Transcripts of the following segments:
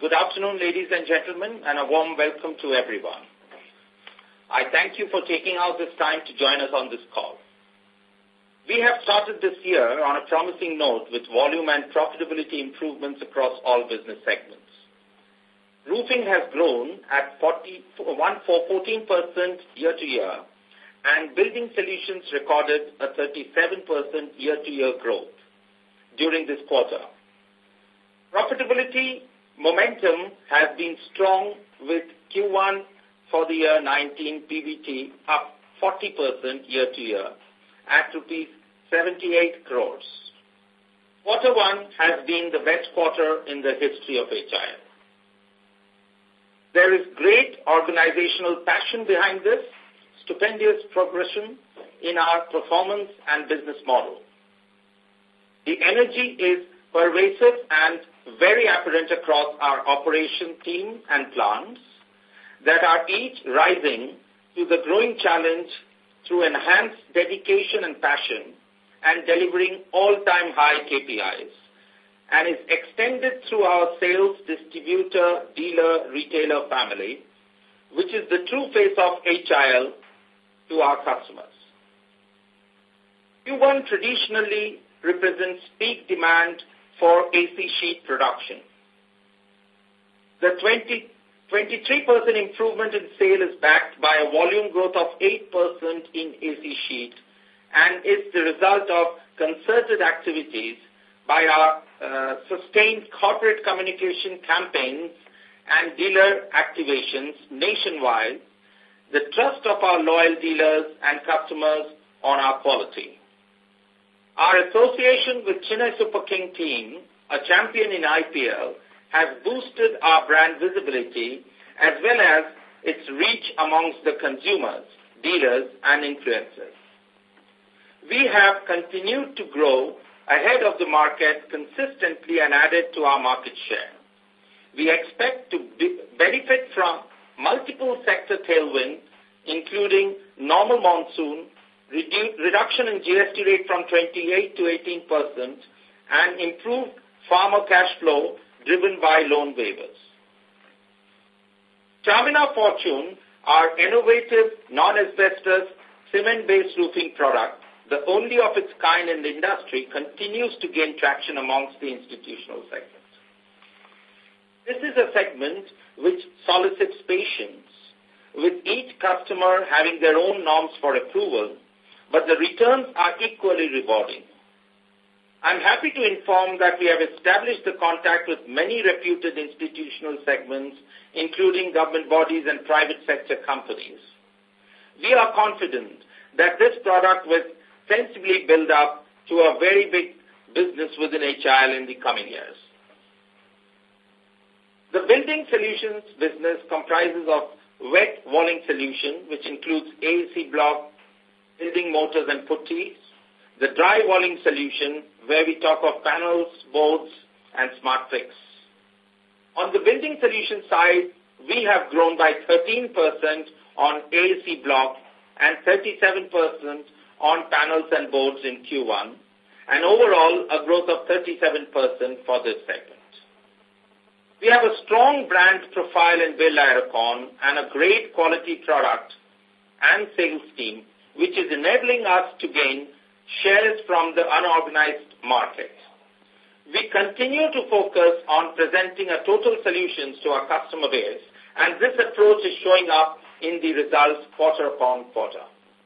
Good afternoon, ladies and gentlemen, and a warm welcome to everyone. I thank you for taking out this time to join us on this call. We have started this year on a promising note with volume and profitability improvements across all business segments. Roofing has grown at 14% year-to-year, and Building Solutions recorded a 37% year-to-year growth during this quarter. Profitability momentum has been strong with Q1 for the year 19 PBT up 40% year-to-year at rupees 78 crores. Quarter 1 has been the best quarter in the history of HIL. There is great organizational passion behind this, stupendous progression in our performance and business model. The energy is pervasive and very apparent across our operation team and plants that are each rising to the growing challenge through enhanced dedication and passion and delivering all-time high KPIs, and is extended through our sales, distributor, dealer, retailer family, which is the true face of HIL to our customers. Q1 traditionally represents peak demand for AC sheet production. The 23% improvement in sale is backed by a volume growth of 8% in AC sheet and is the result of concerted activities by our sustained corporate communication campaigns and dealer activations nationwide, the trust of our loyal dealers and customers on our quality. Our association with Chennai Super King team, a champion in IPL, has boosted our brand visibility as well as its reach amongst the consumers, dealers, and influencers. We have continued to grow ahead of the market consistently and added to our market share. We expect to benefit from multiple sector tailwinds, including normal monsoon, reduction in GST rate from 28 to 18%, and improved farmer cash flow driven by loan waivers. Charminar Fortune, our innovative non-asbestos cement-based roofing product, the only of its kind in the industry, continues to gain traction amongst the institutional segment. This is a segment which solicits patience, with each customer having their own norms for approval, but the returns are equally rewarding. I'm happy to inform that we have established the contact with many reputed institutional segments, including government bodies and private sector companies. We are confident that this product will sensibly build up to a very big business within HIL in the coming years. The Building Solutions business comprises of wet walling solution, which includes AAC block, building motors and putties, the dry walling solution, where we talk of panels, boards, and smart fix. On the Building Solutions side, we have grown by 13% on AAC block and 37% on panels and boards in Q1, and overall a growth of 37% for this segment. We have a strong brand profile in Birla and a great quality product and sales team, which is enabling us to gain shares from the unorganized market. We continue to focus on presenting a total solutions to our customer base, and this approach is showing up in the results quarter upon quarter.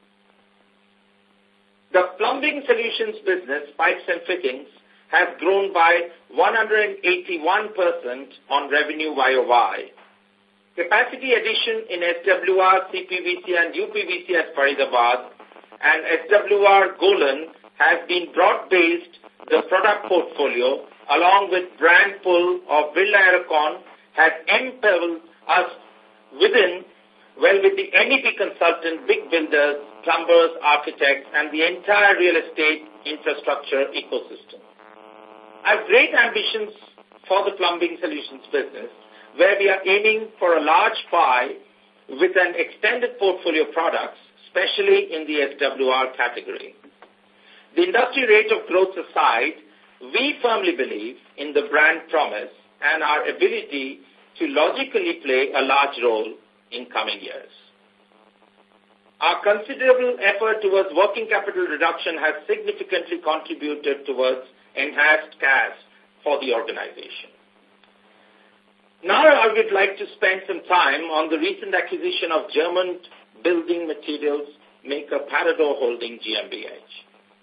The Plumbing Solutions business, pipes and fittings, has grown by 181% on revenue YOY. Capacity addition in SWR, CPVC and UPVC at Faridabad and SWR Golan has been broad-based. The product portfolio, along with brand pull of Birla has empowered us with the MEP consultant, big builders, plumbers, architects, and the entire real estate infrastructure ecosystem. I have great ambitions for the Plumbing Solutions business, where we are aiming for a large pie with an extended portfolio of products, especially in the SWR category. The industry rate of growth aside, we firmly believe in the brand promise and our ability to logically play a large role in coming years. Our considerable effort towards working capital reduction has significantly contributed towards enhanced cash for the organization. Now I would like to spend some time on the recent acquisition of German building materials maker Parador Holding GmbH.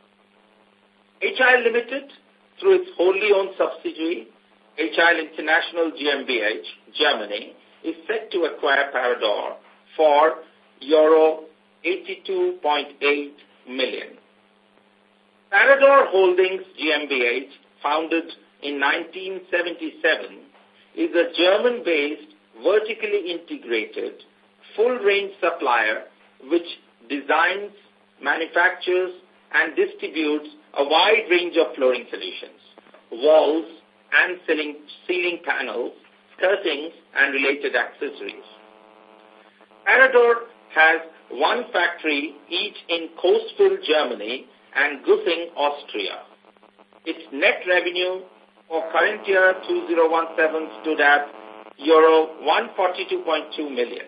HIL Limited, through its wholly owned subsidiary, HIL International GmbH, Germany, is set to acquire Parador for Euro 82.8 million. Parador Holdings GmbH, founded in 1977, is a German-based, vertically integrated, full-range supplier which designs, manufactures, and distributes a wide range of flooring solutions, walls and ceiling panels, skirtings, and related accessories. Parador has one factory each in Coesville, Germany, and Gussing, Austria. Its net revenue for current year 2017 stood at Euro 142.2 million.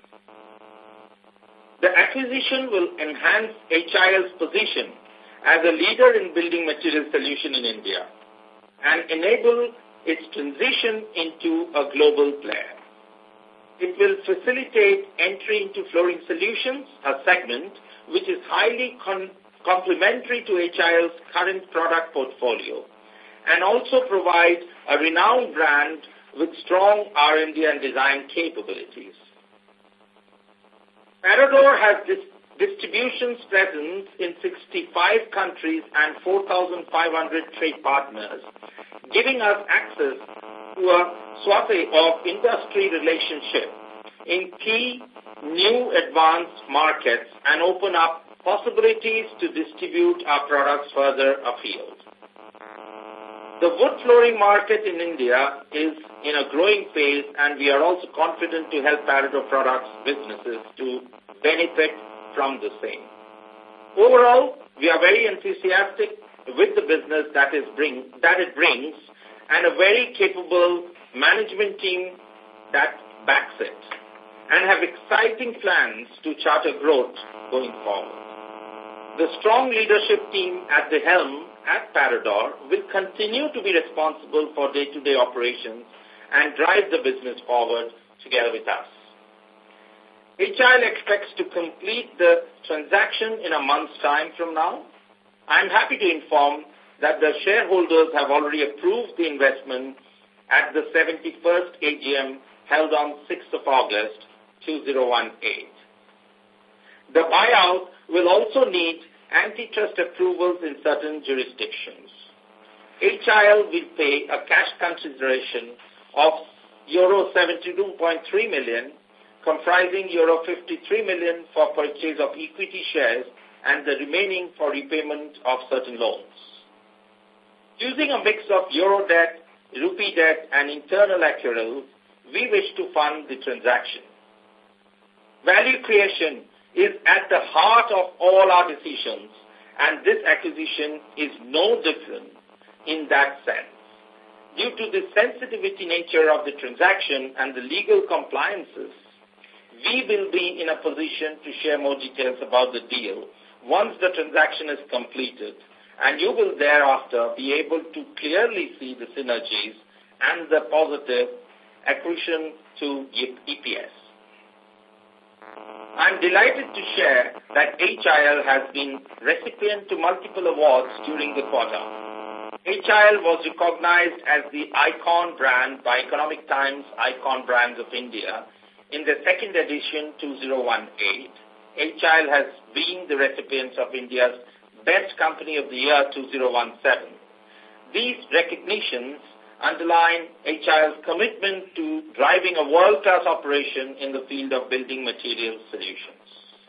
The acquisition will enhance HIL's position as a leader in building material solution in India and enable its transition into a global player. It will facilitate entry into flooring solutions, a segment which is highly complementary to HIL's current product portfolio, and also provide a renowned brand with strong R&D and design capabilities. Parador has distribution presence in 65 countries and 4,500 trade partners, giving us access to a swathe of industry relationship in key new advanced markets and open up possibilities to distribute our products further afield. The wood flooring market in India is in a growing phase, and we are also confident to help Parador Products businesses to benefit from the same. Overall, we are very enthusiastic with the business that it brings and a very capable management team that backs it, and have exciting plans to charter growth going forward. The strong leadership team at the helm at Parador will continue to be responsible for day-to-day operations and drive the business forward together with us. HIL expects to complete the transaction in a month's time from now. I am happy to inform that the shareholders have already approved the investment at the 71st AGM held on 6th of August 2018. The buyout will also need antitrust approvals in certain jurisdictions. HIL will pay a cash consideration of Euro 72.3 million, comprising Euro 53 million for purchase of equity shares and the remaining for repayment of certain loans. Using a mix of Euro debt, rupee debt, and internal accruals, we wish to fund the transaction. Value creation is at the heart of all our decisions, and this acquisition is no different in that sense. Due to the sensitivity nature of the transaction and the legal compliances, we will be in a position to share more details about the deal once the transaction is completed, and you will thereafter be able to clearly see the synergies and the positive accretion to EPS. I am delighted to share that HIL has been recipient to multiple awards during the quarter. HIL was recognized as the Icon brand by Economic Times Icon Brands of India in the second edition 2018. HIL has been the recipients of India's Best Company of the Year 2017. These recognitions underline HIL's commitment to driving a world-class operation in the field of building materials solutions.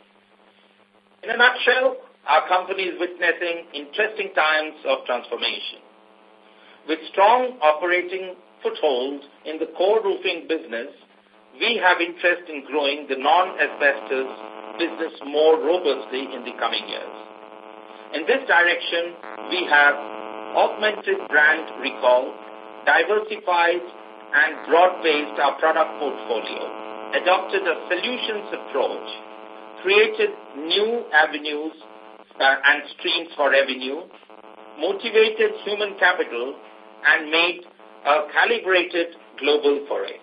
In a nutshell, our company is witnessing interesting times of transformation. With strong operating foothold in the core roofing business, we have interest in growing the non-asbestos business more robustly in the coming years. In this direction, we have augmented brand recall, diversified and broad-based our product portfolio, adopted a solutions approach, created new avenues and streams for revenue, motivated human capital, and made a calibrated global foray.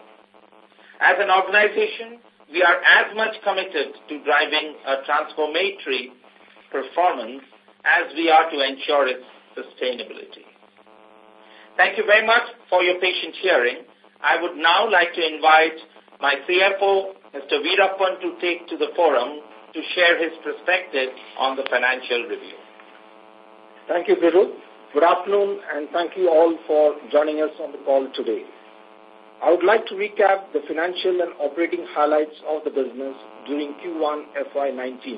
As an organization, we are as much committed to driving a transformatory performance as we are to ensure its sustainability. Thank you very much for your patient hearing. I would now like to invite my CFO, Mr. Veerappan, to take to the forum to share his perspective on the financial review. Thank you, Viru. Good afternoon, and thank you all for joining us on the call today. I would like to recap the financial and operating highlights of the business during Q1 FY19.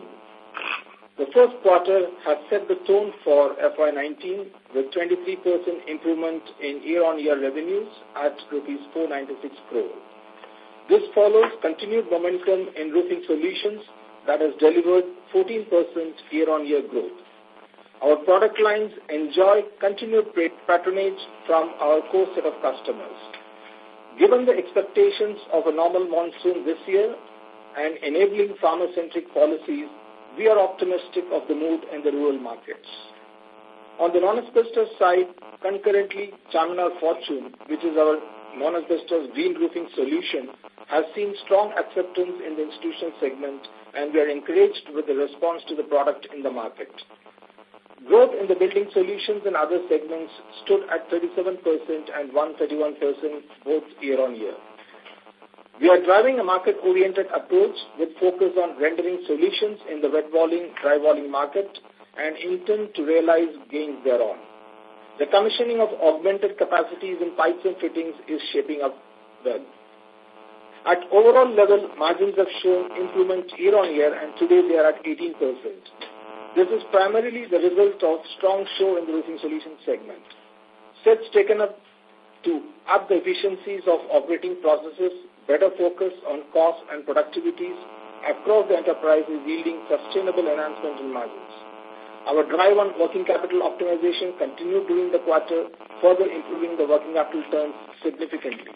The first quarter has set the tone for FY19 with 23% improvement in year-on-year revenues at Rs 496 crore. This follows continued momentum in roofing solutions that has delivered 14% year-on-year growth. Our product lines enjoy continued patronage from our core set of customers. Given the expectations of a normal monsoon this year and enabling farmer-centric policies, we are optimistic of the mood in the rural markets. On the non-asbestos side, concurrently, Charminar Fortune, which is our non-asbestos green roofing solution, has seen strong acceptance in the institutional segment, and we are encouraged with the response to the product in the market. Growth in the building solutions and other segments stood at 37% and 131% both year-on-year. We are driving a market-oriented approach with focus on rendering solutions in the wet walling, dry walling market and intend to realize gains thereon. The commissioning of augmented capacities in pipes and fittings is shaping up well. At overall level, margins have shown improvement year-on-year, and today they are at 18%. This is primarily the result of strong show in the roofing solutions segment. Steps taken up to up the efficiencies of operating processes, better focus on cost and productivities across the enterprise is yielding sustainable enhancement in margins. Our drive on working capital optimization continued during the quarter, further improving the working capital terms significantly.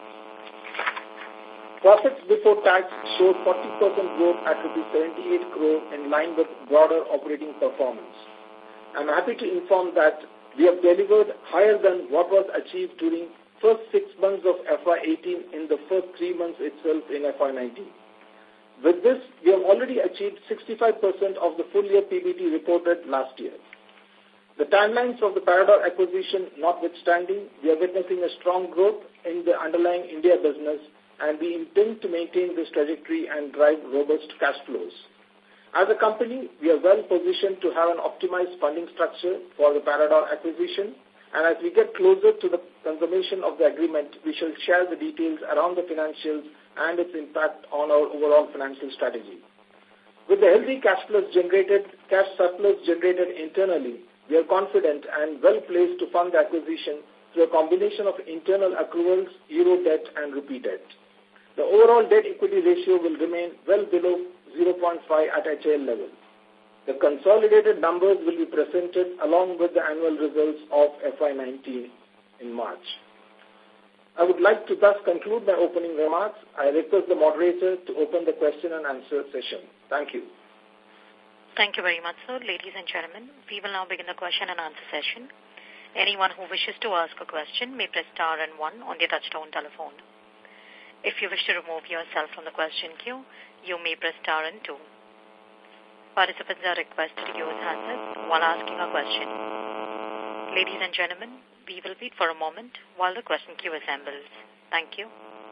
Profits before tax showed 40% growth at Rs 78 crore in line with broader operating performance. I'm happy to inform that we have delivered higher than what was achieved during first 6 months of FY18 in the first 3 months itself in FY19. With this, we have already achieved 65% of the full year PBT reported last year. The timelines of the Parador acquisition notwithstanding, we are witnessing a strong growth in the underlying India business, and we intend to maintain this trajectory and drive robust cash flows. As a company, we are well positioned to have an optimized funding structure for the Parador acquisition, and as we get closer to the consummation of the agreement, we shall share the details around the financials and its impact on our overall financial strategy. With the healthy cash surplus generated internally, we are confident and well placed to fund the acquisition through a combination of internal accruals, euro debt, and rupee debt. The overall debt-equity ratio will remain well below 0.5 at HAL level. The consolidated numbers will be presented along with the annual results of FY19 in March. I would like to thus conclude my opening remarks. I request the moderator to open the question and answer session. Thank you. Thank you very much, sir. Ladies and gentlemen, we will now begin the question and answer session. Anyone who wishes to ask a question may press star and 1 on their touchtone telephone. If you wish to remove yourself from the question queue, you may press star and 2. Participants are requested to use handsets while asking a question. Ladies and gentlemen, we will wait for a moment while the question queue assembles. Thank you.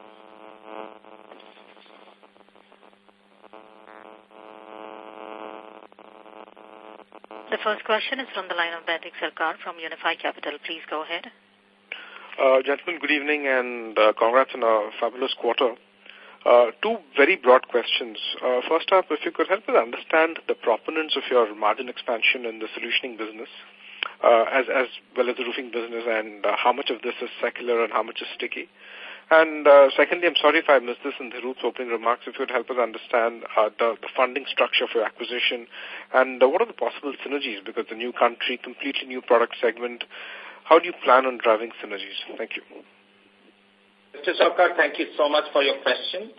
The first question is from the line of Baidik Sarkar from Unifi Capital. Please go ahead. Gentlemen, good evening and congrats on a fabulous quarter. 2 very broad questions. First up, if you could help us understand the proponents of your margin expansion in the solutioning business, as well as the roofing business, and how much of this is secular and how much is sticky. And secondly, I'm sorry if I missed this in Dhirup's opening remarks, if you would help us understand the funding structure for acquisition and what are the possible synergies, because the new country, completely new product segment, how do you plan on driving synergies? Thank you. Mr. Sarkar, thank you so much for your question.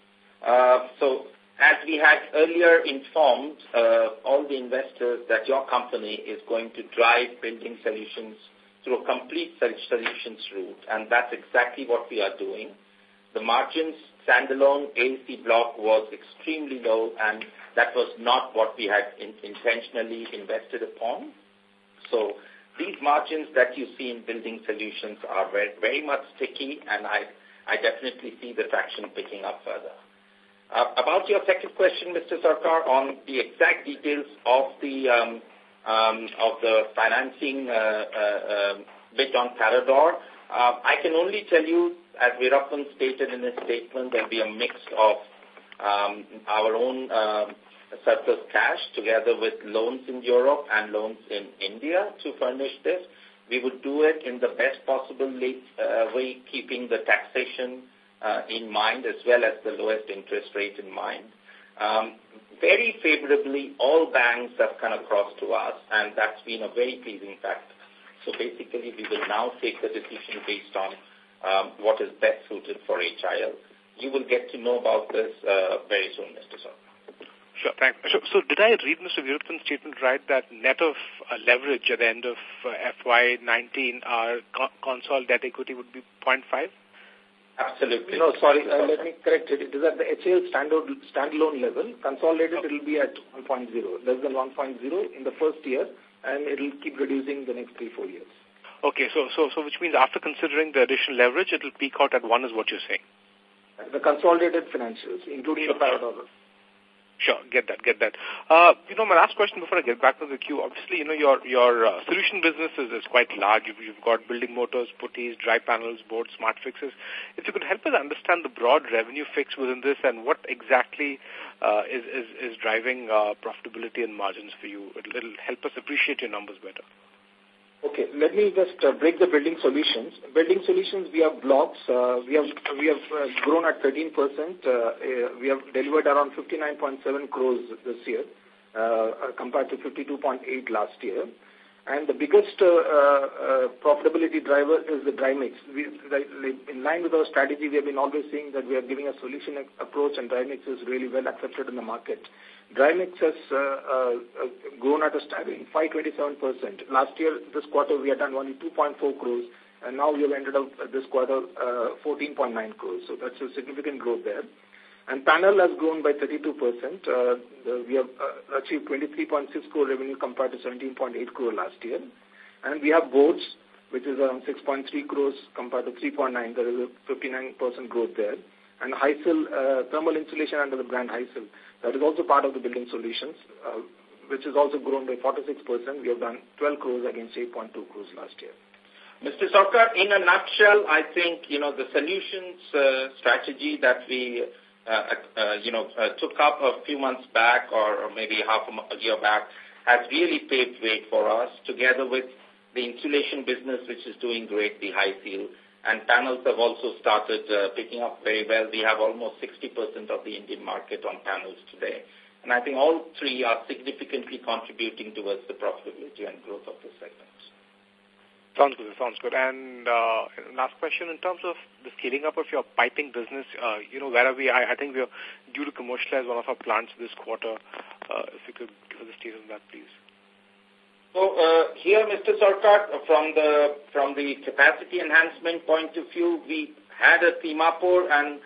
So, as we had earlier informed all the investors that your company is going to drive building solutions through a complete solutions route, and that's exactly what we are doing. The margins standalone AAC block was extremely low, and that was not what we had intentionally invested upon. So these margins that you see in building solutions are very, very much sticky, and I definitely see the traction picking up further. About your second question, Mr. Sarkar, on the exact details of the financing bit on Parador, I can only tell you, as Veerappan stated in his statement, there'll be a mix of our own surplus cash together with loans in Europe and loans in India to furnish this. We would do it in the best possible way, keeping the taxation in mind as well as the lowest interest rate in mind. Very favorably, all banks have come across to us, and that's been a very pleasing fact. So basically, we will now take the decision based on what is best suited for HIL. You will get to know about this very soon, Mr. Sarkar. Sure, thanks. So did I read Mr. Veerappan's statement right that net of leverage at the end of FY19, our consolidated debt equity would be 0.5? Absolutely. No, sorry, let me correct it. It is at the HIL standalone level. Consolidated, it will be at 1.0, less than 1.0 in the first year, and it will keep reducing the next 3-4 years. Okay, so which means after considering the additional leverage, it will peak out at 1 is what you're saying? The consolidated financials, including the Parador. Sure, get that. My last question before I get back to the queue, obviously, your solution business is quite large. You've got building motors, putties, dry panels, boards, smart fixes. If you could help us understand the broad revenue fix within this and what exactly is driving profitability and margins for you, it'll help us appreciate your numbers better. Okay, let me just break the building solutions. Building solutions, we have blocks. We have grown at 13%. We have delivered around 59.7 crores this year, compared to 52.8 last year. And the biggest profitability driver is the dry mix. In line with our strategy, we have been always saying that we are giving a solution approach, and dry mix is really well accepted in the market. Dry mix has grown at a staggering 527%. Last year, this quarter, we had done only 2.4 crores, and now we have ended up this quarter 14.9 crores. So that's a significant growth there. And panel has grown by 32%. We have achieved 23.6 crore revenue compared to 17.8 crore last year. And we have boards, which is around 6.3 crores compared to 3.9. There is a 59% growth there. And Hysil, thermal insulation under the brand Hysil, that is also part of the building solutions, which has also grown by 46%. We have done 12 crores against 8.2 crores last year. Mr. Sarkar, in a nutshell, I think, the solutions strategy that we took up a few months back or maybe half a year back has really paved way for us, together with the insulation business, which is doing great, the Hysil, and panels have also started picking up very well. We have almost 60% of the Indian market on panels today. And I think all three are significantly contributing towards the profitability and growth of the segment. Sounds good. And last question, in terms of the scaling up of your piping business, where are we? I think we are due to commercialize one of our plants this quarter. If you could give us a status on that, please. So here, Mr. Sarkar, from the capacity enhancement point of view, we had a Timapur and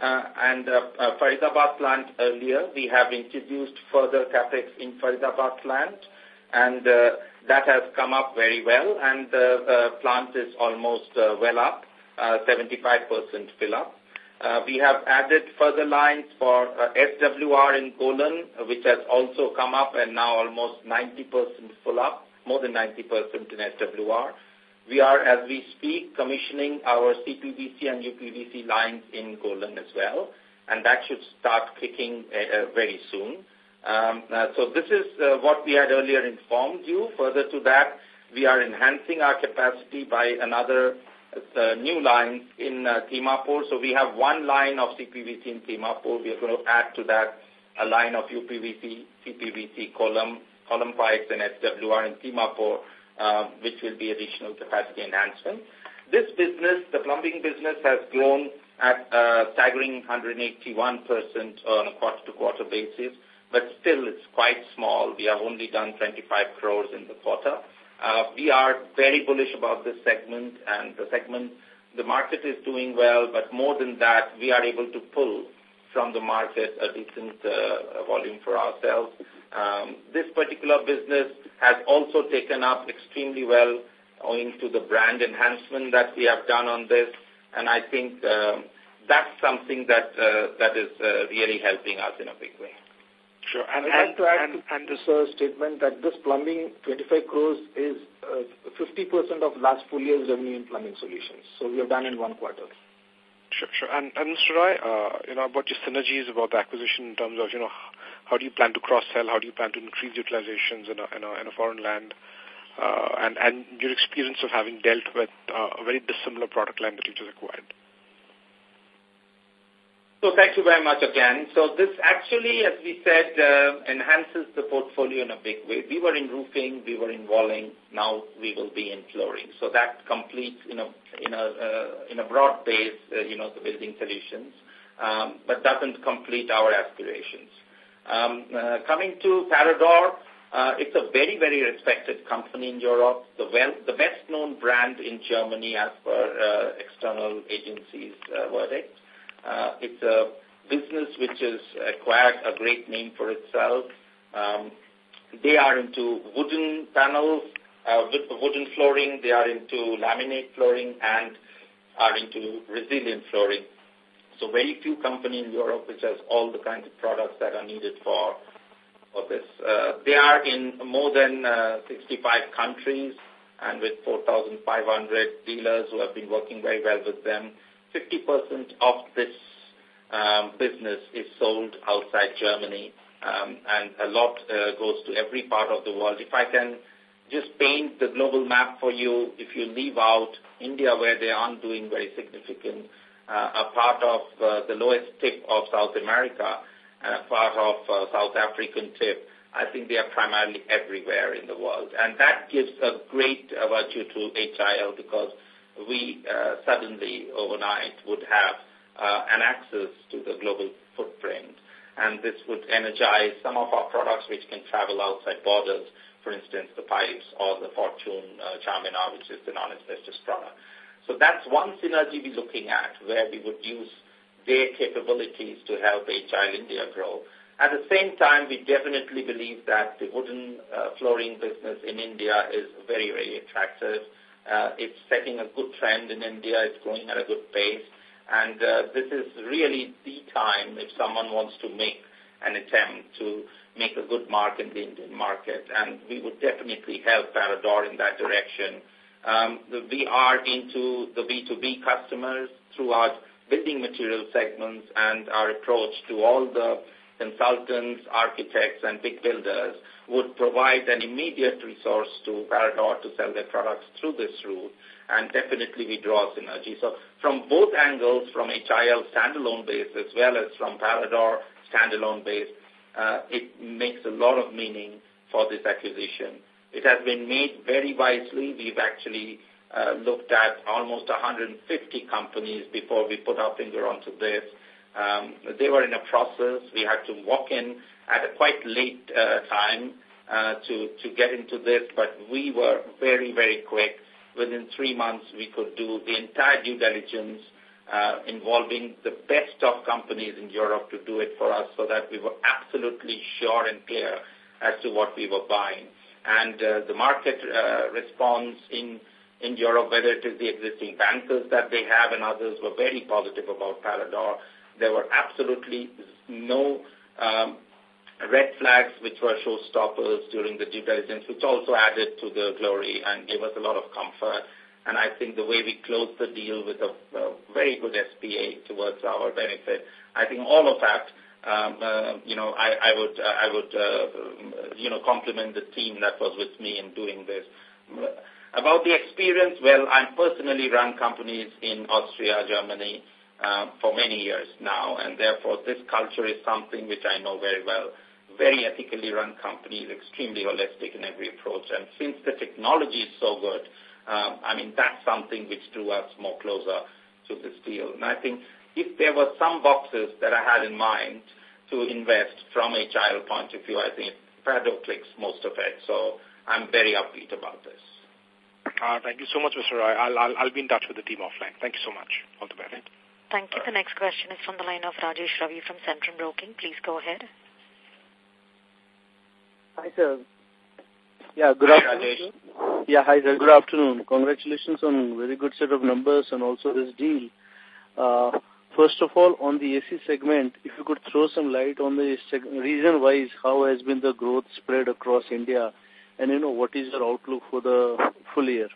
Faridabad plant earlier. We have introduced further capex in Faridabad plant, and that has come up very well, and the plant is almost well up, 75% fill up. We have added further lines for SWR in Golan, which has also come up and now almost 90% full up, more than 90% in SWR. We are, as we speak, commissioning our CPVC and UPVC lines in Golan as well, and that should start kicking very soon. So this is what we had earlier informed you. Further to that, we are enhancing our capacity by another new line in Timapur. So we have one line of CPVC in Timapur. We are going to add to that a line of UPVC, CPVC, column pipes and SWR in Timapur, which will be additional capacity enhancement. This business, the plumbing business, has grown at a staggering 181% on a quarter-to-quarter basis, but still it's quite small. We have only done 25 crores in the quarter. We are very bullish about this segment, and the market is doing well, but more than that, we are able to pull from the market a decent volume for ourselves. This particular business has also taken up extremely well owing to the brand enhancement that we have done on this, and I think that's something that is really helping us in a big way. Sure. I'd like to add to this statement that this plumbing 25 crores is 50% of last full year's revenue in plumbing solutions. So we have done in one quarter. Sure. And Mr. Roy, about your synergies about the acquisition in terms of, how do you plan to cross-sell? How do you plan to increase utilizations in a foreign land? And your experience of having dealt with a very dissimilar product line that you just acquired. So thank you very much again. So this actually, as we said, enhances the portfolio in a big way. We were in roofing, we were in walling, now we will be in flooring. So that completes in a broad base, the building solutions, but doesn't complete our aspirations. Coming to Parador, it's a very, very respected company in Europe, the best-known brand in Germany as per external agencies' verdict. It's a business which has acquired a great name for itself. They are into wooden panels, wooden flooring. They are into laminate flooring and are into resilient flooring. So very few companies in Europe which has all the kinds of products that are needed for this. They are in more than 65 countries and with 4,500 dealers who have been working very well with them. 50% of this business is sold outside Germany, and a lot goes to every part of the world. If I can just paint the global map for you, if you leave out India, where they aren't doing very significant, a part of the lowest tip of South America and a part of South African tip, I think they are primarily everywhere in the world. And that gives a great virtue to HIL because we suddenly, overnight, would have an access to the global footprint. And this would energize some of our products which can travel outside borders, for instance, the pipes or the Fortune Charminar, which is the non-asbestos product. So that's one synergy we're looking at, where we would use their capabilities to help HIL India grow. At the same time, we definitely believe that the wooden flooring business in India is very, very attractive. It's setting a good trend in India. It's growing at a good pace. And this is really the time if someone wants to make an attempt to make a good mark in the Indian market. And we would definitely help Parador in that direction. We are into the B2B customers through our building material segments, and our approach to all the consultants, architects, and big builders would provide an immediate resource to Parador to sell their products through this route, and definitely we draw synergy. So from both angles, from HIL standalone base as well as from Parador standalone base, it makes a lot of meaning for this acquisition. It has been made very wisely. We've actually looked at almost 150 companies before we put our finger onto this. They were in a process. We had to walk in at a quite late time to get into this, but we were very, very quick. Within 3 months, we could do the entire due diligence involving the best of companies in Europe to do it for us so that we were absolutely sure and clear as to what we were buying. And the market response in Europe, whether it is the existing bankers that they have and others, were very positive about Parador. There were absolutely no red flags which were showstoppers during the due diligence, which also added to the glory and gave us a lot of comfort. And I think the way we closed the deal with a very good SPA towards our benefit, I think all of that, I would compliment the team that was with me in doing this. About the experience, well, I've personally run companies in Austria, Germany, for many years now, and therefore this culture is something which I know very well. Very ethically run companies, extremely holistic in every approach. And since the technology is so good, that's something which drew us more closer to this deal. And I think if there were some boxes that I had in mind to invest from a child point of view, I think Parado clicks most of it. So I'm very upbeat about this. Thank you so much, Mr. Roy. I'll be in touch with the team offline. Thank you so much. All the best. Thank you. The next question is from the line of Rajesh Ravi from Centrum Broking. Please go ahead. Hi, sir. Yeah, good afternoon. Rajesh. Yeah, hi, sir. Good afternoon. Congratulations on very good set of numbers and also this deal. First of all, on the AC segment, if you could throw some light on the region-wise, how has been the growth spread across India, and what is your outlook for the full year?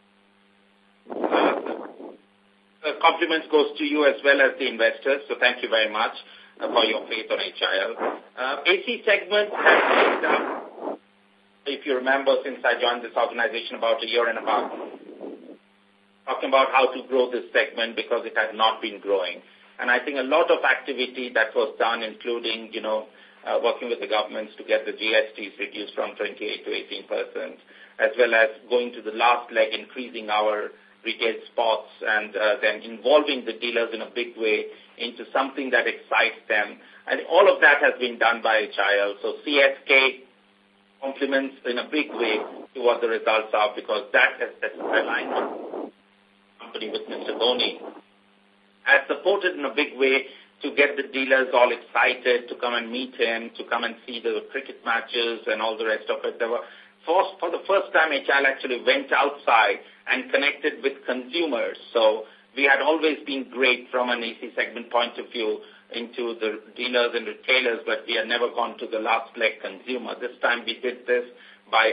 Compliments goes to you as well as the investors, so thank you very much for your faith on HIL. AC segment has been, if you remember, since I joined this organization about a year and a half, talking about how to grow this segment because it had not been growing. And I think a lot of activity that was done, including, working with the governments to get the GSTs reduced from 28 to 18%, as well as going to the last leg, increasing our retail spots and then involving the dealers in a big way into something that excites them. And all of that has been done by HIL. So CSK compliments in a big way to what the results are, because that has aligned with company with Mr. Dhoni, has supported in a big way to get the dealers all excited to come and meet him, to come and see the cricket matches and all the rest of it. There were for the first time, HIL actually went outside and connected with consumers. So we had always been great from an AC segment point of view into the dealers and retailers, but we had never gone to the last leg consumer. This time we did this by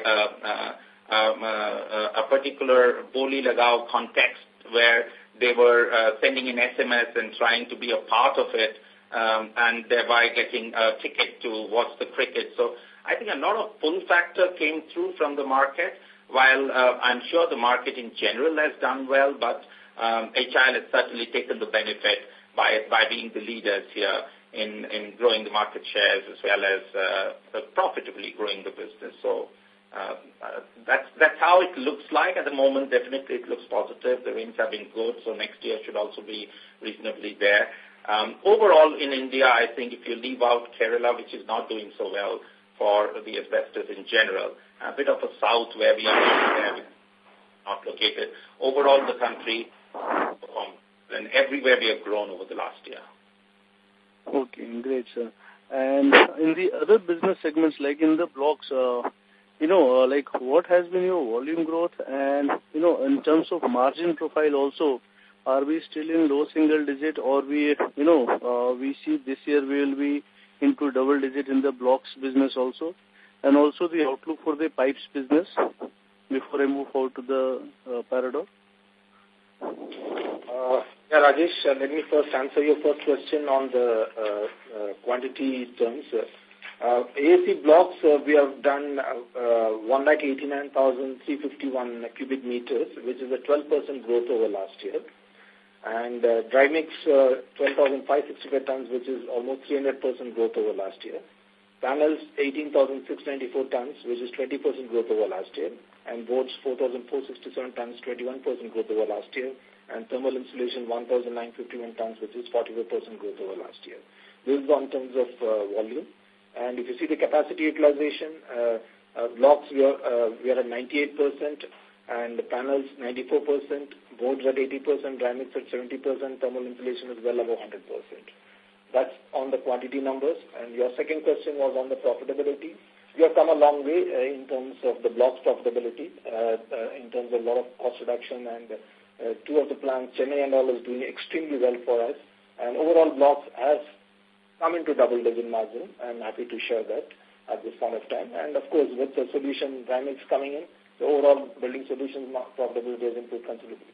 a particular Boli Lagao context where they were sending an SMS and trying to be a part of it, and thereby getting a ticket to watch the cricket. So I think a lot of pull factor came through from the market, while I'm sure the market in general has done well, but HIL has certainly taken the benefit by being the leaders here in growing the market shares as well as profitably growing the business. So that's how it looks like at the moment. Definitely it looks positive. The rains have been good, so next year should also be reasonably there. Overall in India, I think if you leave out Kerala, which is not doing so well for the asbestos in general, a bit of a south where we are not located. Overall, the country performed, and everywhere we have grown over the last year. Okay, great, sir. And in the other business segments, like in the blocks, what has been your volume growth? And, in terms of margin profile also, are we still in low single digit, or we see this year we will be into double digit in the blocks business also? And also the outlook for the pipes business before I move forward to the Parado? Rajesh, let me first answer your first question on the quantity terms. AAC blocks, we have done 189,351 cubic meters, which is a 12% growth over last year. And dry mix, 12,565 tons, which is almost 300% growth over last year. Panels, 18,694 tons, which is 20% growth over last year. And boards, 4,467 tons, 21% growth over last year. And thermal insulation, 1,951 tons, which is 44% growth over last year. This is in terms of volume. And if you see the capacity utilization, blocks, we are at 98%, and panels, 94%, boards at 80%, dry mix at 70%, thermal insulation is well above 100%. That's on the quantity numbers. And your second question was on the profitability. We have come a long way in terms of the blocks profitability, in terms of a lot of cost reduction, and two of the plants, Chennai and all, is doing extremely well for us. And overall blocks has come into double-digit margin. I'm happy to share that at this point of time. And of course, with the solution dry mix coming in, the overall building solutions profitability has improved considerably.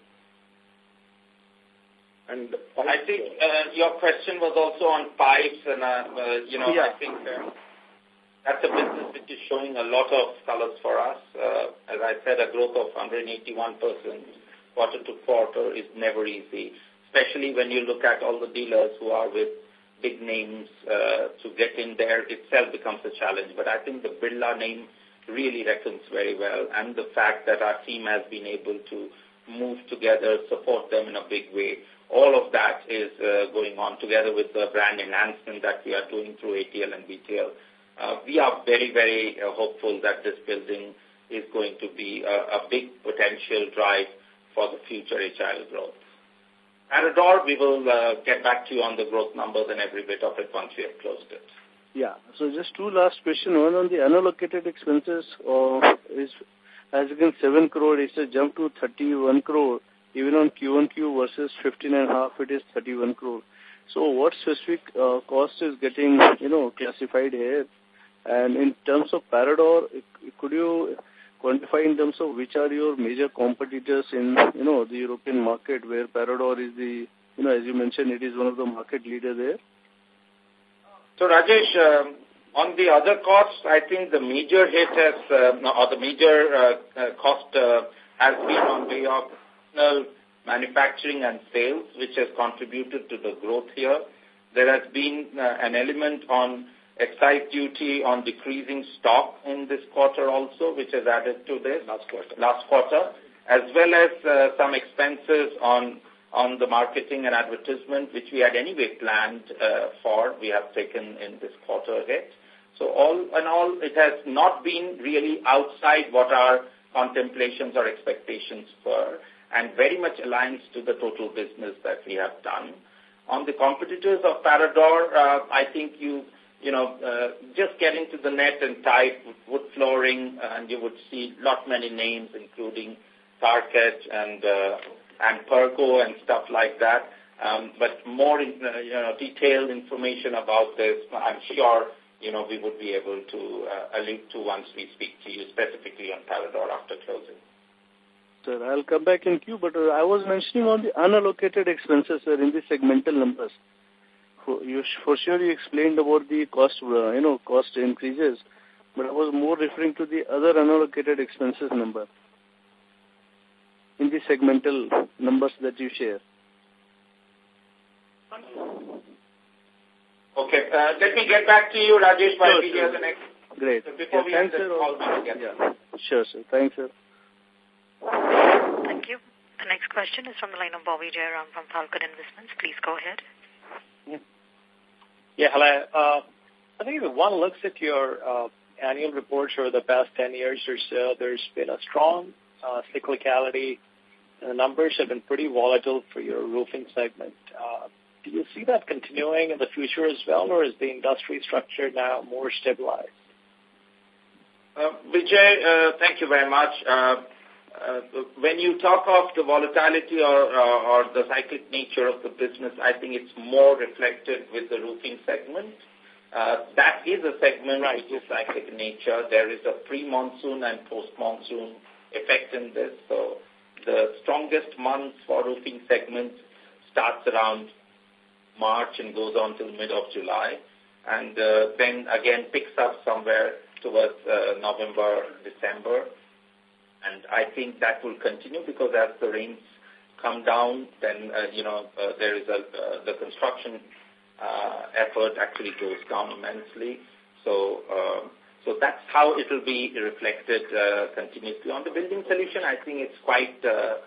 And I think your question was also on pipes, and yeah. I think that's a business which is showing a lot of colors for us. As I said, a growth of 181% quarter to quarter is never easy, especially when you look at all the dealers who are with big names. To get in there itself becomes a challenge. But I think the Birla name really reckons very well, and the fact that our team has been able to move together, support them in a big way. All of that is going on together with the brand enhancement that we are doing through ATL and BTL. We are very, very hopeful that this building is going to be a big potential drive for the future HIL growth. Parador, we will get back to you on the growth numbers and every bit of it once we have closed it. Yeah. So just two last questions. One on the unallocated expenses is, as against 7 crore, it's a jump to 31 crore. Even on Q1Q versus 15.5, it is 31 crore. So what specific cost is getting, classified here? And in terms of Parador, could you quantify in terms of which are your major competitors in, the European market where Parador is the, as you mentioned, it is one of the market leaders there? So Rajesh, on the other costs, I think the major hit has, or the major cost has been on way of manufacturing and sales, which has contributed to the growth here. There has been an element on excise duty on decreasing stock in this quarter also, which has added to this. Last quarter, as well as some expenses on the marketing and advertisement, which we had anyway planned for, we have taken in this quarter hit. So all in all, it has not been really outside what our contemplations or expectations were, and very much aligns to the total business that we have done. On the competitors of Parador, I think just get into the net and type wood flooring, and you would see many names, including Target and Pergo and stuff like that. But more detailed information about this, I'm sure we would be able to allude to once we speak to you specifically on Parador after closing. Sir, I'll come back in queue, but I was mentioning on the unallocated expenses, sir, in the segmental numbers. For sure you explained about the cost, cost increases, but I was more referring to the other unallocated expenses number in the segmental numbers that you share. Okay, let me get back to you, Rajesh, by video the next. Great. So before we end this call, we'll get Sure, sir. Thanks, sir. Thank you. The next question is from the line of Bobby Jairam from Falcon Investments. Please go ahead. Yeah, hello. I think if one looks at your annual reports over the past 10 years or so, there's been a strong cyclicality, and the numbers have been pretty volatile for your roofing segment. Do you see that continuing in the future as well, or is the industry structure now more stabilized? Vijay, thank you very much. When you talk of the volatility or the cyclic nature of the business, I think it's more reflected with the roofing segment. That is a segment which is cyclic in nature. There is a pre-monsoon and post-monsoon effect in this. So the strongest months for roofing segment starts around March and goes on till mid of July, and then again picks up somewhere towards November, December. And I think that will continue because as the rains come down, then, there is the construction effort actually goes down immensely. So that's how it will be reflected continuously. On the building solution, I think it's quite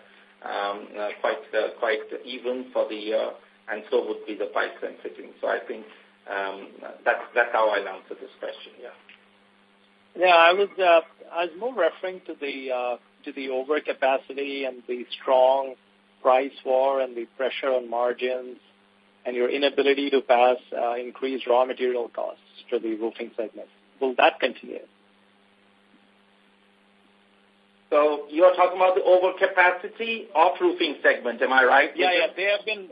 even for the year, and so would be the pipes and fittings. So I think that's how I'll answer this question. Yeah. Yeah, I was more referring to the overcapacity and the strong price war and the pressure on margins and your inability to pass increased raw material costs to the roofing segment. Will that continue? So you're talking about the overcapacity of roofing segment, am I right? Yeah, they have been.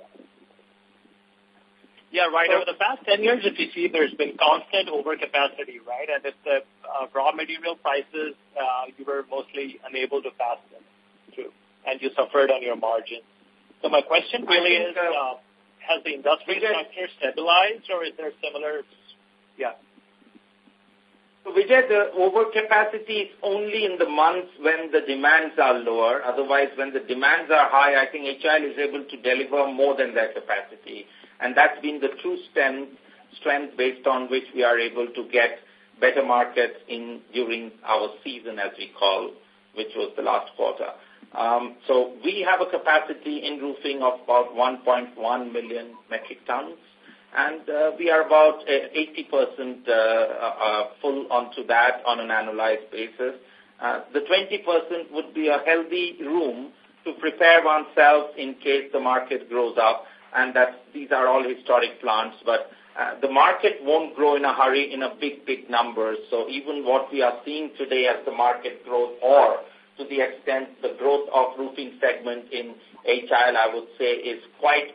Yeah, right. Over the past 10 years, if you see, there's been constant overcapacity, right? And if the raw material prices, you were mostly unable to pass them through, and you suffered on your margin. So my question really is, has the industry structure stabilized, or is there similar? Yeah. So Vijay, the overcapacity is only in the months when the demands are lower. Otherwise, when the demands are high, I think HIL is able to deliver more than their capacity. And that's been the true strength based on which we are able to get better markets during our season, as we call, which was the last quarter. So we have a capacity in roofing of about 1.1 million metric tons, and we are about 80% full onto that on an annualized basis. The 20% would be a healthy room to prepare oneself in case the market grows up, and these are all historic plants, but the market won't grow in a hurry in a big numbers. So even what we are seeing today as the market grows, or to the extent the growth of roofing segment in HIL, I would say, is quite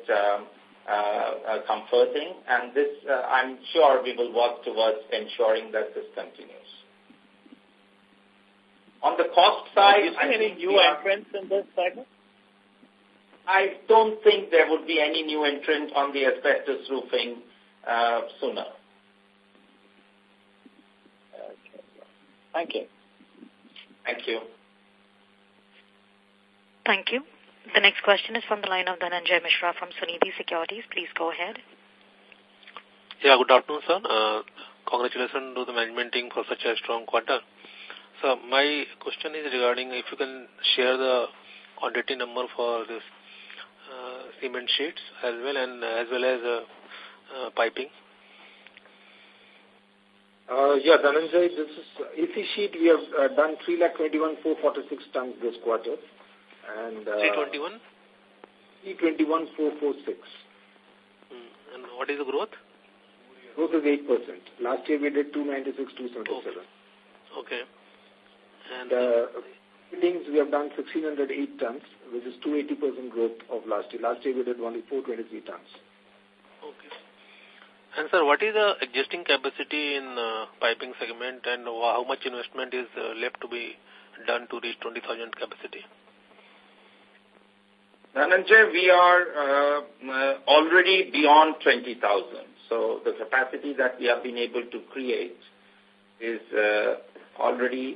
comforting. And this, I'm sure we will work towards ensuring that this continues. On the cost side, do you see any new entrants in this segment? I don't think there would be any new entrant on the asbestos roofing sooner. Okay. Thank you. Thank you. Thank you. The next question is from the line of Dhananjay Mishra from Sunidhi Securities. Please go ahead. Yeah, good afternoon, sir. Congratulations to the management team for such a strong quarter. So my question is regarding if you can share the quantity number for this cement sheets as well as piping. Yeah, Dhananjay, this is AC sheet. We have done 3,21,446 tons this quarter. And 321? 321,446. And what is the growth? Growth is 8%. Last year we did 296, 277. Okay. And fittings we have done 1,608 tons, which is 280% growth of last year. Last year we did only 423 tons. Okay. And sir, what is the existing capacity in piping segment, and how much investment is left to be done to reach 20,000 capacity? Dhananjay, we are already beyond 20,000. So the capacity that we have been able to create is already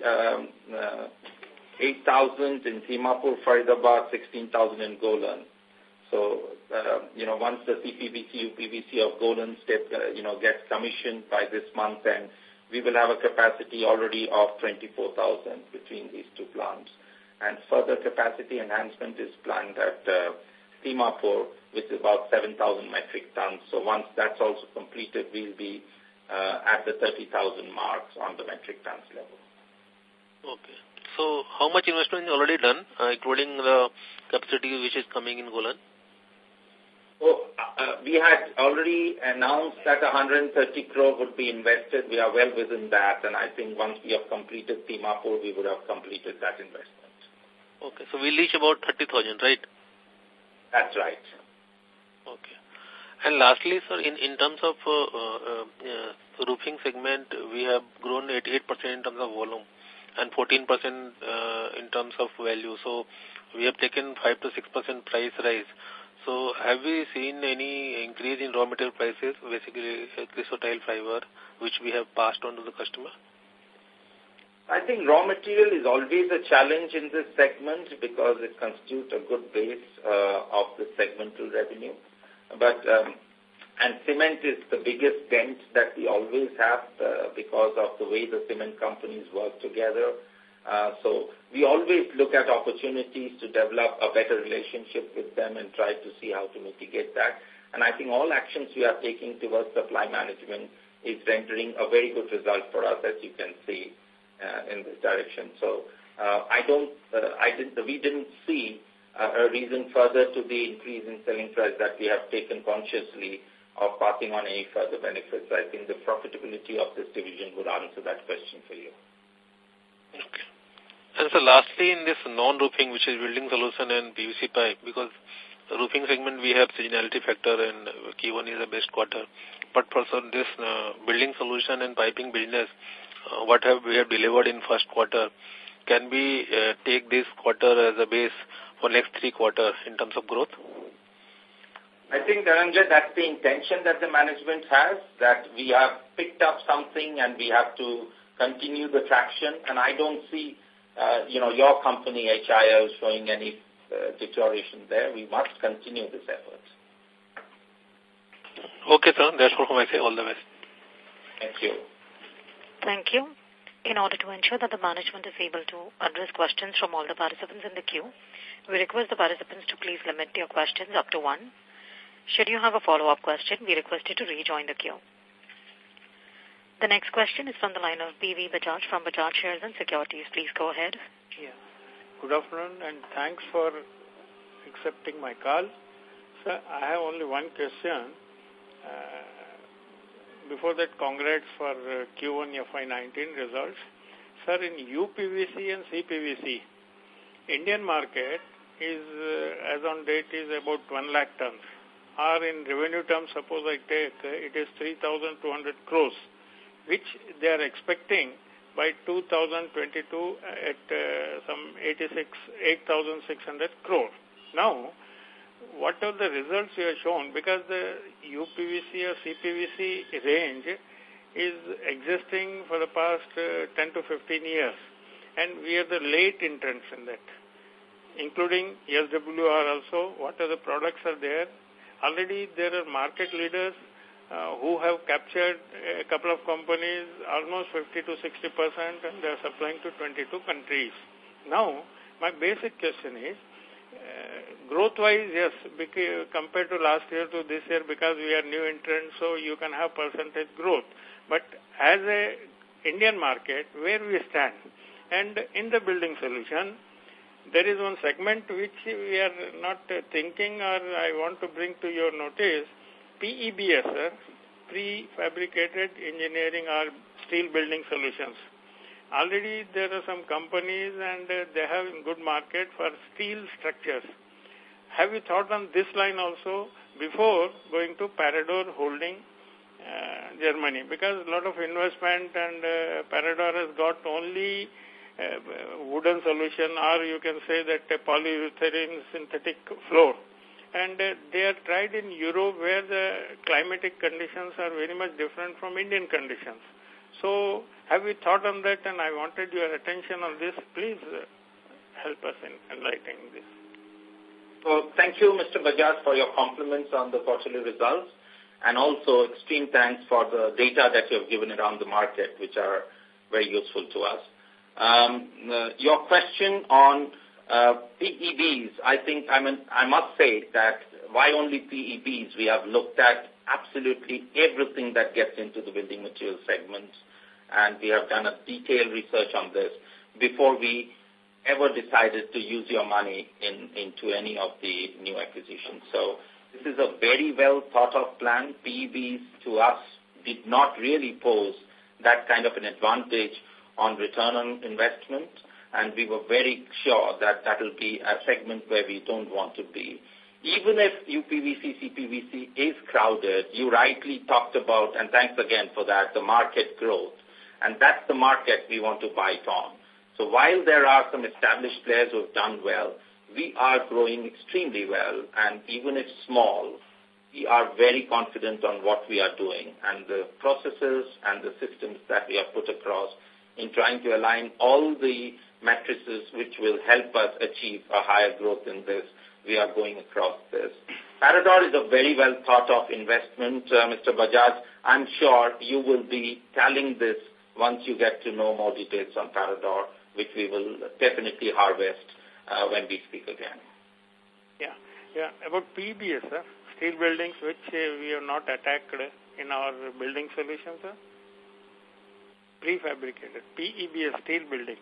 8,000 in Dimapur, Faridabad, 16,000 in Golan. So, once the CPVC, UPVC of Golan gets commissioned by this month, then we will have a capacity already of 24,000 between these two plants. And further capacity enhancement is planned at Dimapur, which is about 7,000 metric tons. So once that's also completed, we'll be at the 30,000 marks on the metric tons level. Okay. So how much investment is already done, including the capacity which is coming in Golan? So we had already announced that 130 crore would be invested. We are well within that, and I think once we have completed Dimapur, we would have completed that investment. Okay, so we'll reach about 30,000, right? That's right. Okay. And lastly, sir, in terms of roofing segment, we have grown 88% in terms of volume and 14% in terms of value. So we have taken 5 to 6% price rise. So have we seen any increase in raw material prices, basically chrysotile fiber, which we have passed on to the customer? I think raw material is always a challenge in this segment because it constitutes a good base of the segmental revenue. But and cement is the biggest dent that we always have because of the way the cement companies work together. So we always look at opportunities to develop a better relationship with them and try to see how to mitigate that. And I think all actions we are taking towards supply management is rendering a very good result for us, as you can see in this direction. So we didn't see a reason further to the increase in selling price that we have taken consciously of passing on any further benefits. I think the profitability of this division would answer that question for you. Okay. And so lastly, in this non-roofing, which is building solution and PVC pipe, because the roofing segment we have seasonality factor and Q1 is the best quarter. But for this building solution and piping business, what we have delivered in first quarter, can we take this quarter as a base for next 3 quarters in terms of growth? I think, Dhananjay, that's the intention that the management has, that we have picked up something and we have to continue the traction. And I don't see, your company, HIL, showing any deterioration there. We must continue this effort. Okay, sir. That's all from my side. All the best. Thank you. Thank you. In order to ensure that the management is able to address questions from all the participants in the queue, we request the participants to please limit your questions up to one. Should you have a follow-up question, we request you to rejoin the queue. The next question is from the line of B.V. Bajaj from Bajaj Shares and Securities. Please go ahead. Yeah. Good afternoon and thanks for accepting my call. Sir, I have only one question. Before that, congrats for Q1 FY19 results. Sir, in UPVC and CPVC, Indian market is, as on date, is about 1 lakh tons. Or in revenue terms, suppose I take, it is 3,200 crores, which they are expecting by 2022 at some 8,600 crore. Now, what are the results you have shown? Because the UPVC or CPVC range is existing for the past 10 to 15 years, and we are the late entrants in that, including SWR also. What are the products are there? Already there are market leaders who have captured a couple of companies almost 50 to 60%, and they are supplying to 22 countries. Now, my basic question is, growth-wise, yes, compared to last year to this year, because we are new entrants, so you can have percentage growth. But as a Indian market, where we stand, and in the building solution, there is one segment which we are not thinking, or I want to bring to your notice, PEBS, sir, prefabricated engineering or steel building solutions. Already there are some companies and they have good market for steel structures. Have you thought on this line also before going to Parador Holding, Germany? Because a lot of investment and Parador has got only wooden solution, or you can say that a polyurethane synthetic floor. And they are tried in Europe where the climatic conditions are very much different from Indian conditions. So, have you thought on that, and I wanted your attention on this. Please help us in enlightening this. So, thank you, Mr. Bajaj, for your compliments on the quarterly results, and also extreme thanks for the data that you have given around the market, which are very useful to us. Your question on PEBs, I think, I must say that why only PEBs? We have looked at absolutely everything that gets into the building material segment, and we have done a detailed research on this before we ever decided to use your money into any of the new acquisitions. So this is a very well thought of plan. PEBs to us did not really pose that kind of an advantage on return on investment, and we were very sure that that will be a segment where we don't want to be. Even if UPVC, CPVC is crowded, you rightly talked about, and thanks again for that, the market growth. And that's the market we want to bite on. So while there are some established players who have done well, we are growing extremely well, and even if small, we are very confident on what we are doing, and the processes and the systems that we have put across in trying to align all the matrices which will help us achieve a higher growth in this. We are going across this. Parador is a very well thought of investment, Mr. Bajaj. I'm sure you will be telling this once you get to know more details on Parador, which we will definitely harvest when we speak again. Yeah. About PEBS, sir, steel buildings, which we have not attacked in our building solutions, sir. Prefabricated, PEBS steel buildings.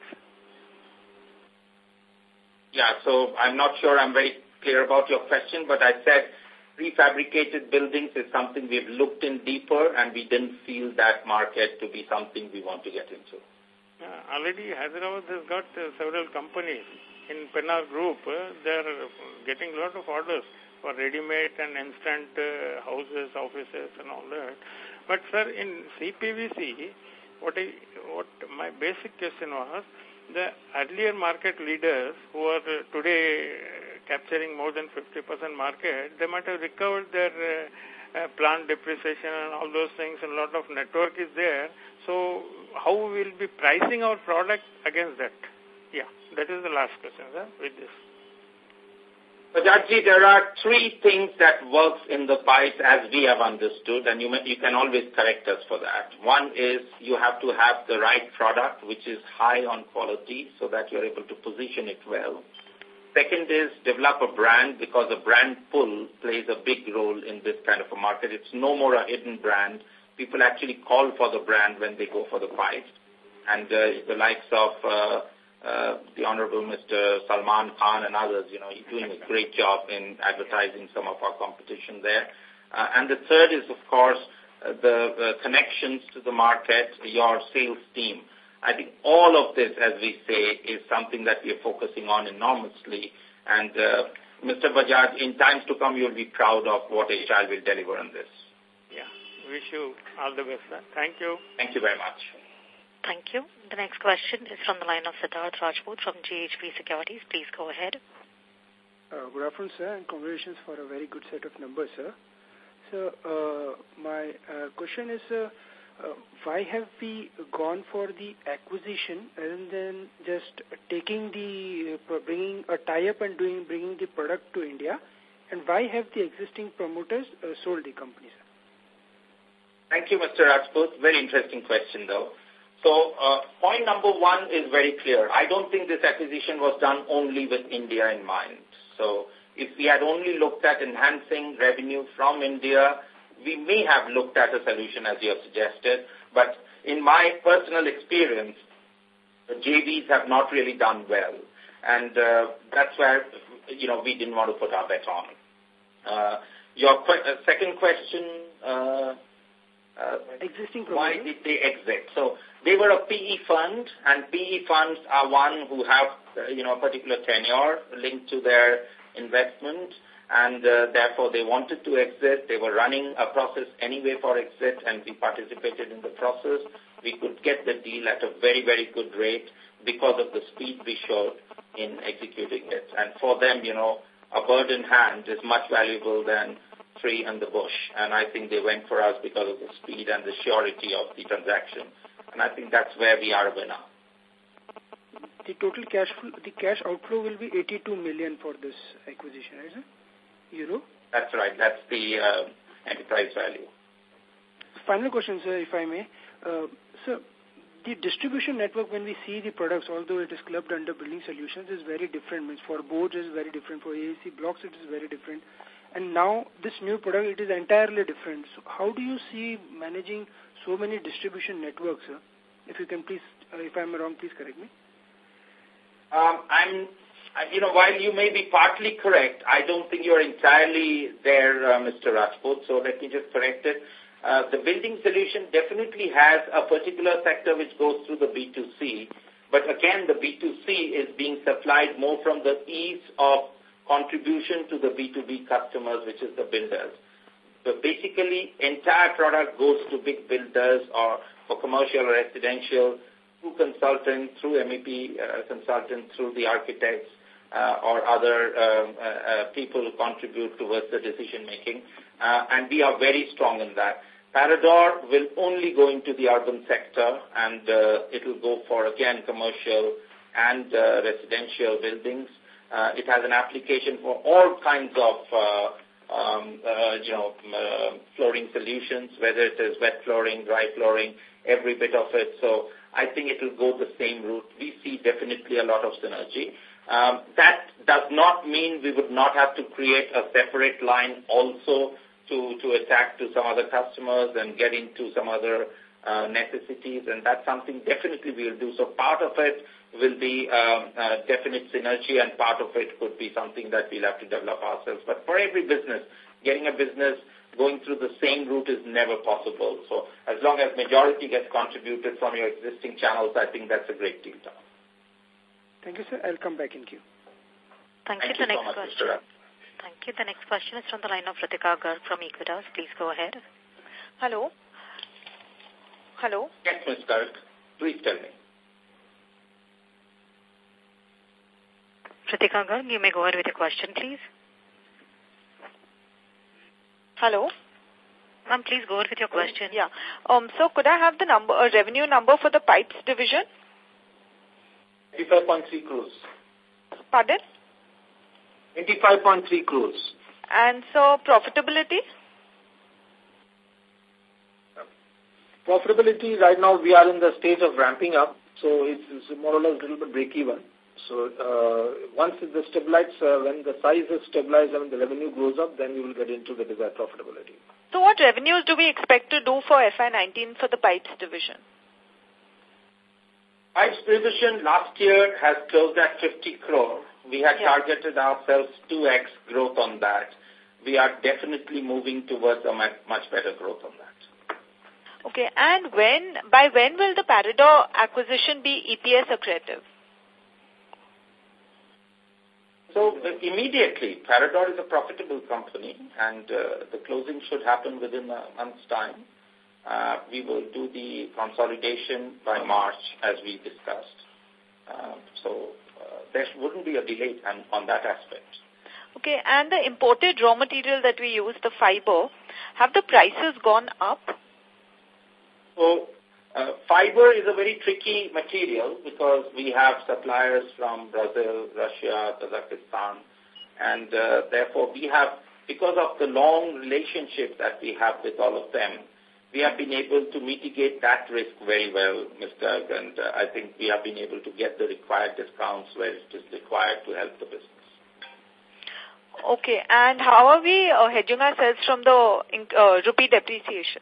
Yeah, so I'm not sure I'm very clear about your question, but I said prefabricated buildings is something we've looked in deeper, and we didn't feel that market to be something we want to get into. Already Hyderabad has got several companies in Pennar Group. They're getting a lot of orders for ready-made and instant houses, offices, and all that. But, sir, in CPVC, what my basic question was, the earlier market leaders who are today capturing more than 50% market, they might have recovered their plant depreciation and all those things, and a lot of network is there. So how we will be pricing our product against that? Yeah, that is the last question, sir, with this. Bajajji, there are three things that works in the pipes as we have understood, and you can always correct us for that. One is you have to have the right product, which is high on quality, so that you're able to position it well. Second is develop a brand, because a brand pull plays a big role in this kind of a market. It's no more a hidden brand. People actually call for the brand when they go for the pipes. And the likes of the Honorable Mr. Salman Khan and others, you're doing a great job in advertising some of our competition there. And the third is, of course, the connections to the market, your sales team. I think all of this, as we say, is something that we are focusing on enormously. And Mr. Bajaj, in times to come, you'll be proud of what HIL will deliver on this. Yeah. Wish you all the best, sir. Thank you. Thank you very much. Thank you. The next question is from the line of Siddharth Rajput from GHP Securities. Please go ahead. Good afternoon, sir, and congratulations for a very good set of numbers, sir. So, my question is, why have we gone for the acquisition rather than just bringing a tie-up and bringing the product to India? And why have the existing promoters sold the company, sir? Thank you, Mr. Rajput. Very interesting question, though. So, point number one is very clear. I don't think this acquisition was done only with India in mind. So, if we had only looked at enhancing revenue from India, we may have looked at a solution as you have suggested. But in my personal experience, the JVs have not really done well. And that's where, we didn't want to put our bet on. Your second question... existing why did they exit? So they were a PE fund, and PE funds are one who have, a particular tenure linked to their investment, and therefore they wanted to exit. They were running a process anyway for exit, and we participated in the process. We could get the deal at a very, very good rate because of the speed we showed in executing it. And for them, a bird in hand is much valuable than tree in the bush, and I think they went for us because of the speed and the surety of the transaction, and I think that's where we are a winner. The total cash outflow will be 82 million for this acquisition, is it? Euro? That's right. That's the enterprise value. Final question, sir, if I may. Sir, the distribution network, when we see the products, although it is clubbed under Building Solutions, is very different. Means for boards it is very different. For AAC blocks it is very different. And now this new product, it is entirely different. So how do you see managing so many distribution networks, sir? If you can please, if I'm wrong, please correct me. While you may be partly correct, I don't think you're entirely there, Mr. Rajput. So let me just correct it. The Building Solution definitely has a particular sector which goes through the B2C. But again, the B2C is being supplied more from the ease of contribution to the B2B customers, which is the builders. So basically, entire product goes to big builders or for commercial or residential, through consultants, through MEP consultants, through the architects or other people who contribute towards the decision making. And we are very strong in that. Parador will only go into the urban sector, and it will go for, again, commercial and residential buildings. It has an application for all kinds of, flooring solutions, whether it is wet flooring, dry flooring, every bit of it. So I think it will go the same route. We see definitely a lot of synergy. That does not mean we would not have to create a separate line also to attack to some other customers and get into some other necessities, and that's something definitely we'll do. So part of it will be definite synergy, and part of it could be something that we'll have to develop ourselves. But for every business, getting a business going through the same route is never possible. So as long as majority gets contributed from your existing channels, I think that's a great deal done. Thank you, sir. I'll come back in queue. Thank you. The next question. Thank you. The next question is from the line of Ritika Garg from Equitas. Please go ahead. Hello. Hello. Yes, Ms. Garg. Please tell me. Ritika Garg, you may go ahead with your question, please. Hello. Ma'am, please go ahead with your question. Yeah. So could I have the revenue number for the pipes division? 85.3 crores. Pardon? 25.3 crores. And so profitability? Profitability, right now we are in the stage of ramping up, so it's more or less a little bit break-even. So once it stabilizes, when the size is stabilized and the revenue goes up, then we will get into the desired profitability. So what revenues do we expect to do for FY19 for the pipes division? Pipes division last year has closed at 50 crore. We had targeted ourselves 2x growth on that. We are definitely moving towards a much better growth on that. Okay, and by when will the Parador acquisition be EPS accretive? So immediately, Parador is a profitable company, and the closing should happen within a month's time. We will do the consolidation by March, as we discussed. So there wouldn't be a delay on that aspect. Okay, and the imported raw material that we use, the fiber, have the prices gone up? So fiber is a very tricky material because we have suppliers from Brazil, Russia, Kazakhstan, and therefore we have, because of the long relationship that we have with all of them, we have been able to mitigate that risk very well, Mr. And I think we have been able to get the required discounts where it is required to help the business. Okay, and how are we hedging ourselves from the rupee depreciation?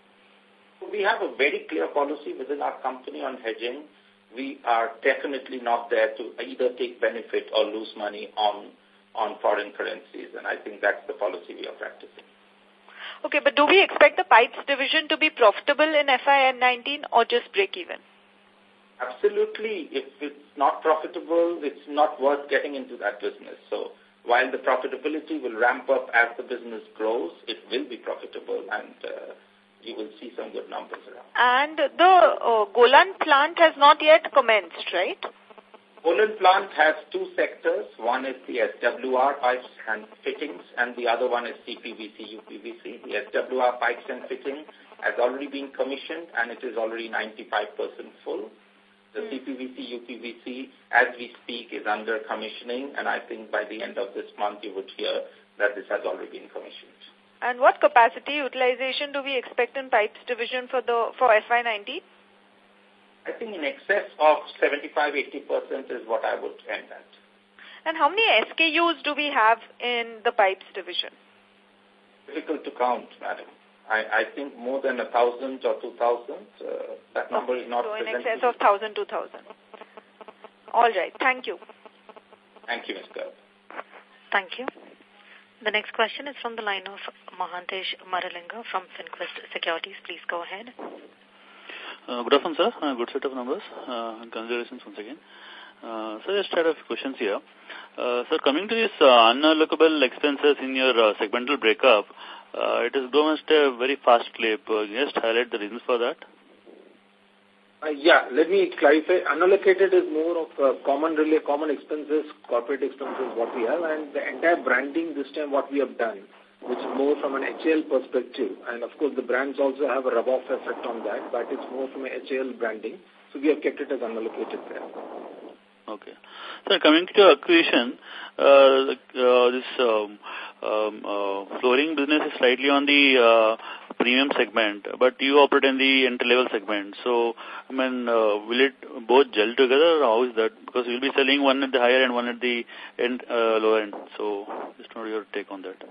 We have a very clear policy within our company on hedging. We are definitely not there to either take benefit or lose money on foreign currencies, and I think that's the policy we are practicing. Okay, but do we expect the pipes division to be profitable in FY19 or just break even? Absolutely. If it's not profitable, it's not worth getting into that business. So while the profitability will ramp up as the business grows, it will be profitable, and you will see some good numbers around. And the Golan plant has not yet commenced, right? Golan plant has two sectors. One is the SWR pipes and fittings, and the other one is CPVC, UPVC. The SWR pipes and fitting has already been commissioned, and it is already 95% full. The CPVC, UPVC, as we speak, is under commissioning, and I think by the end of this month you would hear that this has already been commissioned. And what capacity utilization do we expect in pipes division for FY19? I think in excess of 75-80% is what I would end at. And how many SKUs do we have in the pipes division? Difficult to count, madam. I think more than 1,000 or 2,000. That number is not present. So in excess of 1,000, 2,000. All right. Thank you. Thank you, Ms. Garg. Thank you. The next question is from the line of Mahantesh Maralinga from Finquest Securities. Please go ahead. Good afternoon, sir. Good set of numbers. Congratulations once again. So I just had a few questions here. Sir, coming to this unallocable expenses in your segmental breakup, it has grown at a very fast clip. Just highlight the reasons for that. Yeah, let me clarify. Unallocated is more of common expenses, corporate expenses, what we have, and the entire branding this time what we have done, which is more from an HAL perspective. And of course, the brands also have a rub-off effect on that, but it's more from an HAL branding. So we have kept it as unallocated there. Okay. So coming to acquisition, this flooring business is slightly on the premium segment, but you operate in the entry-level segment. So, I mean, will it both gel together, or how is that? Because you'll be selling one at the higher end, one at the lower end. So, just want your take on that.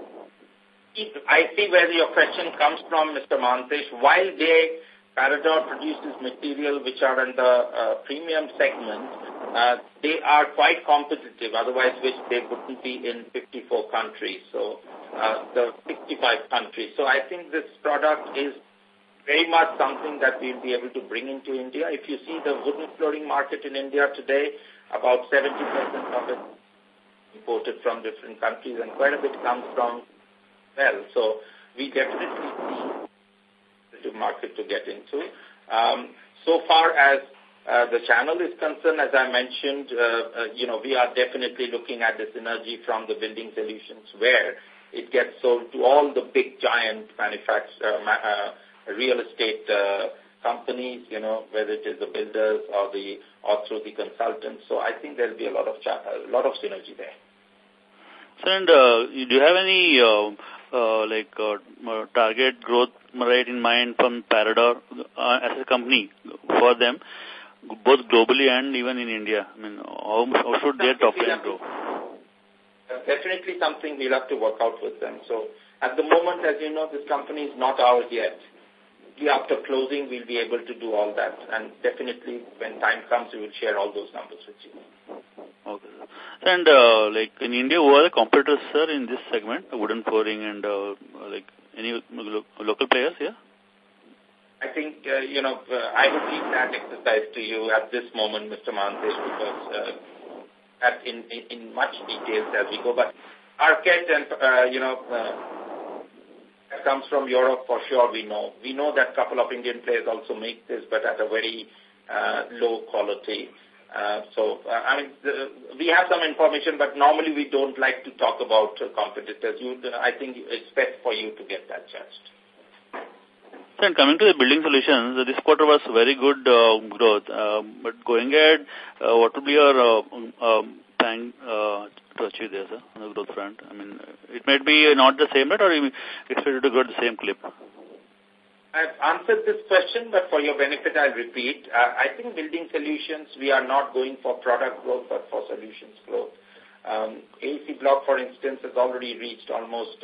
I see where your question comes from, Mr. Mahantesh. While Parador produces material which are in the premium segment, they are quite competitive, otherwise which they wouldn't be in 54 countries, so the 65 countries. So I think this product is very much something that we'll be able to bring into India. If you see the wooden flooring market in India today, about 70% of it imported from different countries, and quite a bit comes from so we definitely see the market to get into. So far as the channel is concerned, as I mentioned, we are definitely looking at the synergy from the building solutions where it gets sold to all the big giant real estate companies, whether it is the builders or through the consultants. So I think there'll be a lot of synergy there. So, and do you have any target growth rate in mind from Parador as a company for them, both globally and even in India? I mean, how should their top line grow? Definitely something we'll have to work out with them. So at the moment, as you know, this company is not ours yet. After closing, we'll be able to do all that. And definitely, when time comes, we will share all those numbers with you. Okay. And in India, who are the competitors, sir, in this segment, wooden flooring and any local players here? I think, I would leave that exercise to you at this moment, Mr. Mahantesh, because in much details as we go. But Arket and, that comes from Europe for sure, we know. We know that a couple of Indian players also make this, but at a very low quality. We have some information, but normally we don't like to talk about competitors. I think it's best for you to get that judged. And coming to the building solutions, this quarter was very good growth. But going ahead, what would be your plan to achieve there, sir, on the growth front? I mean, it might be not the same rate, or you expect it to go at the same clip? I've answered this question, but for your benefit, I'll repeat. I think building solutions, we are not going for product growth, but for solutions growth. AC block, for instance, has already reached almost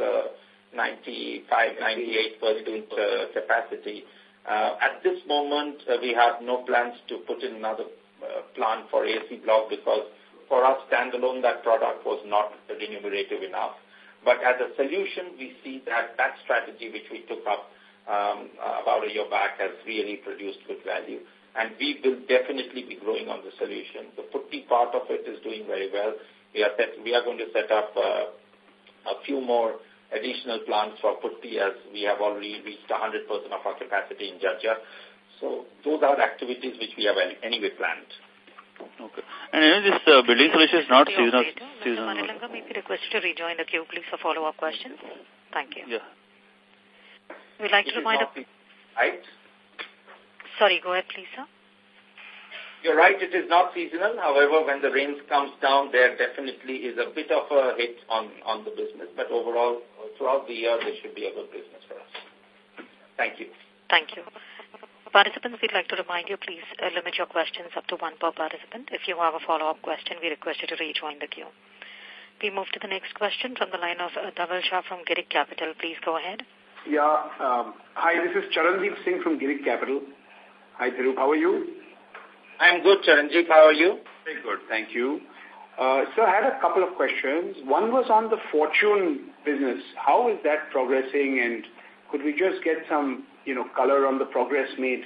95-98% capacity. At this moment, we have no plans to put in another plant for AC block because for us, standalone, that product was not remunerative enough. But as a solution, we see that strategy which we took up about a year back has really produced good value. And we will definitely be growing on the solution. The putty part of it is doing very well. We are going to set up a few more additional plants for putty as we have already reached 100% of our capacity in Jajja. So those are activities which we have anyway planned. Okay. And this building solution is not seasonal. Mr. Manilanga, may we request you to rejoin the queue, please, for follow-up questions? Thank you. Yeah. We'd like to remind... Right? Sorry, go ahead, please, sir. You're right, it is not seasonal. However, when the rains comes down, there definitely is a bit of a hit on the business. But overall, throughout the year, there should be a good business for us. Thank you. Thank you. Participants, we'd like to remind you, please limit your questions up to one per participant. If you have a follow-up question, we request you to rejoin the queue. We move to the next question from the line of Dhaval Shah from Girik Capital. Please go ahead. Yeah. Hi, this is Charanjeev Singh from Girik Capital. Hi, Thiru. How are you? I'm good, Charanjeev. How are you? Very good. Thank you. So I had a couple of questions. One was on the Fortune business. How is that progressing, and could we just get some, color on the progress made?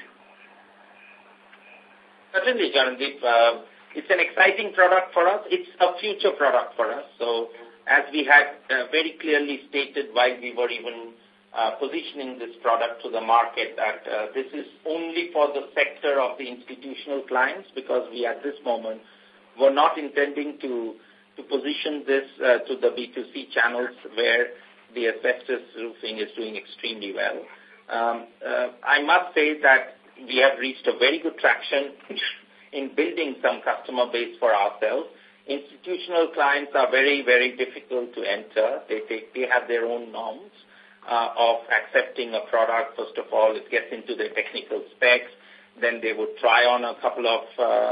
Certainly, Charanjeev. It's an exciting product for us. It's a future product for us. So as we had very clearly stated while we were even positioning this product to the market, that this is only for the sector of the institutional clients, because we at this moment were not intending to position this to the B2C channels where the asbestos roofing is doing extremely well. I must say that we have reached a very good traction in building some customer base for ourselves. Institutional clients are very, very difficult to enter. They have their own norms of accepting a product. First of all, it gets into the technical specs. Then they would try on a couple of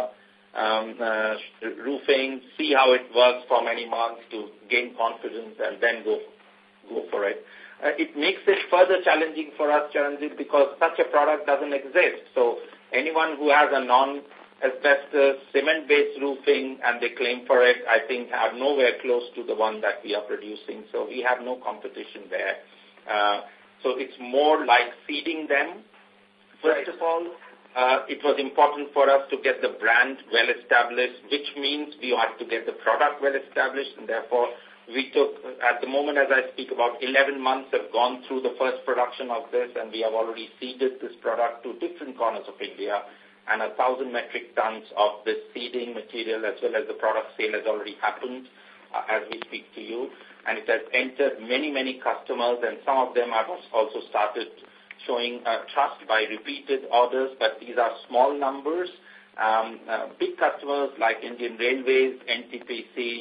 roofing, see how it works for many months to gain confidence, and then go for it. It makes it further challenging for us, Charanjeev, because such a product doesn't exist. So anyone who has a non-asbestos cement-based roofing and they claim for it, I think are nowhere close to the one that we are producing. So we have no competition there. So it's more like seeding them. First of all, it was important for us to get the brand well established, which means we had to get the product well established, and therefore we took, at the moment as I speak, about 11 months have gone through the first production of this, and we have already seeded this product to different corners of India, and 1,000 metric tons of this seeding material as well as the product sale has already happened as we speak to you, and it has entered many, many customers, and some of them have also started showing trust by repeated orders, but these are small numbers. Big customers like Indian Railways, NTPC,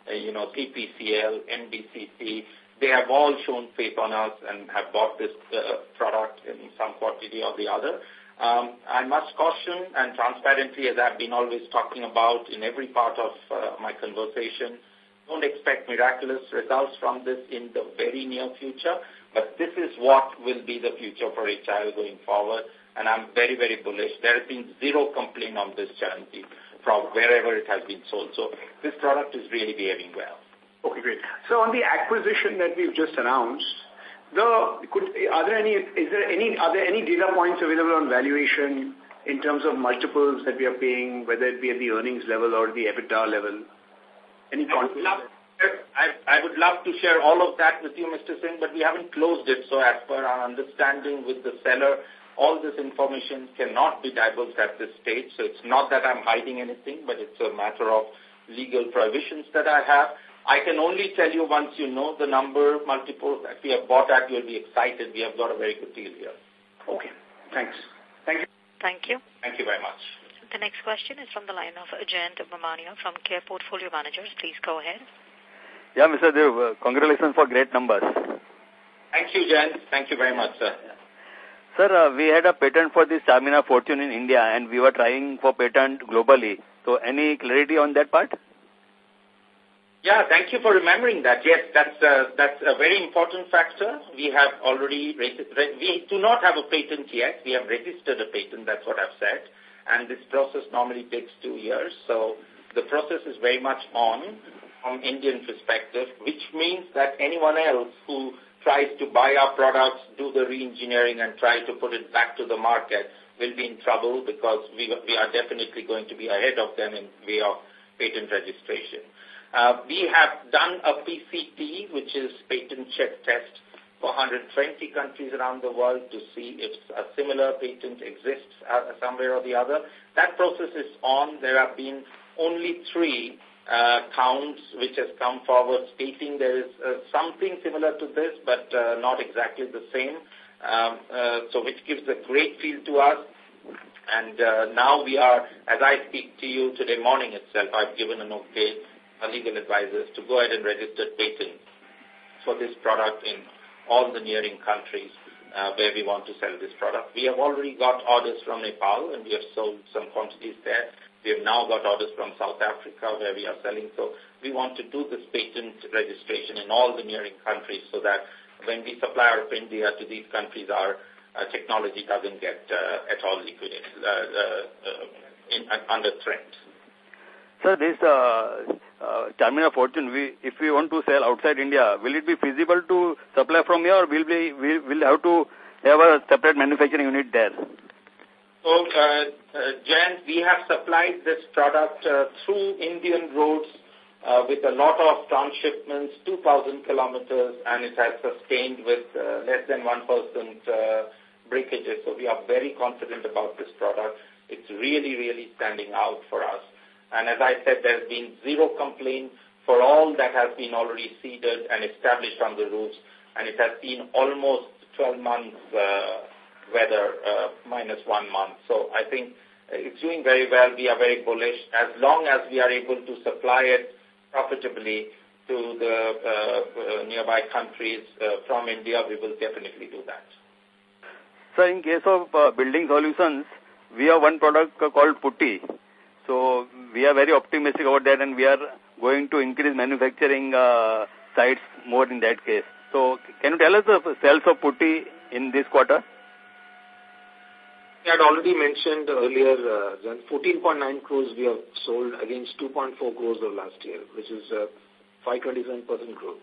CPCL, NBCC, they have all shown faith on us and have bought this product in some quantity or the other. I must caution, and transparently, as I've been always talking about in every part of my conversation, don't expect miraculous results from this in the very near future, but this is what will be the future for HIL going forward, and I'm very, very bullish. There has been zero complaint on this channel from wherever it has been sold. So this product is really behaving well. Okay, great. So on the acquisition that we've just announced, are there any data points available on valuation in terms of multiples that we are paying, whether it be at the earnings level or the EBITDA level? Any confidence? I would love to share all of that with you, Mr. Singh, but we haven't closed it. So as per our understanding with the seller, all this information cannot be divulged at this stage. So it's not that I'm hiding anything, but it's a matter of legal prohibitions that I have. I can only tell you once you know the number, multiples that we have bought at, you'll be excited. We have got a very good deal here. Okay. Thanks. Thank you. Thank you. Thank you very much. The next question is from the line of Jayant Bhamania from Care Portfolio Managers. Please go ahead. Yeah, Mr. Dev, congratulations for great numbers. Thank you, Jayant. Thank you very much, sir. Sir, we had a patent for this Charminar Fortune in India, and we were trying for patent globally. So any clarity on that part? Yeah, thank you for remembering that. Yes, that's a very important factor. We have already, we do not have a patent yet. We have registered a patent, that's what I've said. And this process normally takes 2 years. So the process is very much on from Indian perspective, which means that anyone else who tries to buy our products, do the re-engineering and try to put it back to the market will be in trouble because we are definitely going to be ahead of them in way of patent registration. We have done a PCT, which is patent check test, for 120 countries around the world to see if a similar patent exists somewhere or the other. That process is on. There have been only 3 counts which has come forward stating there is something similar to this, but not exactly the same, so which gives a great feel to us. And now we are, as I speak to you today morning itself, I've given an okay legal advisors to go ahead and register patent for this product in all the nearing countries where we want to sell this product. We have already got orders from Nepal, and we have sold some quantities there. We have now got orders from South Africa where we are selling. So we want to do this patent registration in all the nearing countries so that when we supply out of India to these countries, our technology doesn't get at all liquidated, under threat. Sir, this Charminar Fortune, if we want to sell outside India, will it be feasible to supply from here, or will have to have a separate manufacturing unit there? So, Jan, we have supplied this product through Indian roads with a lot of transshipments, 2,000 kilometers, and it has sustained with less than 1% breakages. So we are very confident about this product. It's really, really standing out for us. And as I said, there's been zero complaint for all that has been already seeded and established on the roofs, and it has seen almost 12 months weather, minus 1 month. So I think it's doing very well. We are very bullish. As long as we are able to supply it profitably to the nearby countries from India, we will definitely do that. Sir, in case of building solutions, we have one product called Putty. So we are very optimistic about that, and we are going to increase manufacturing sites more in that case. So can you tell us the sales of Putty in this quarter? I had already mentioned earlier, 14.9 crores we have sold against 2.4 crores of last year, which is 527% growth.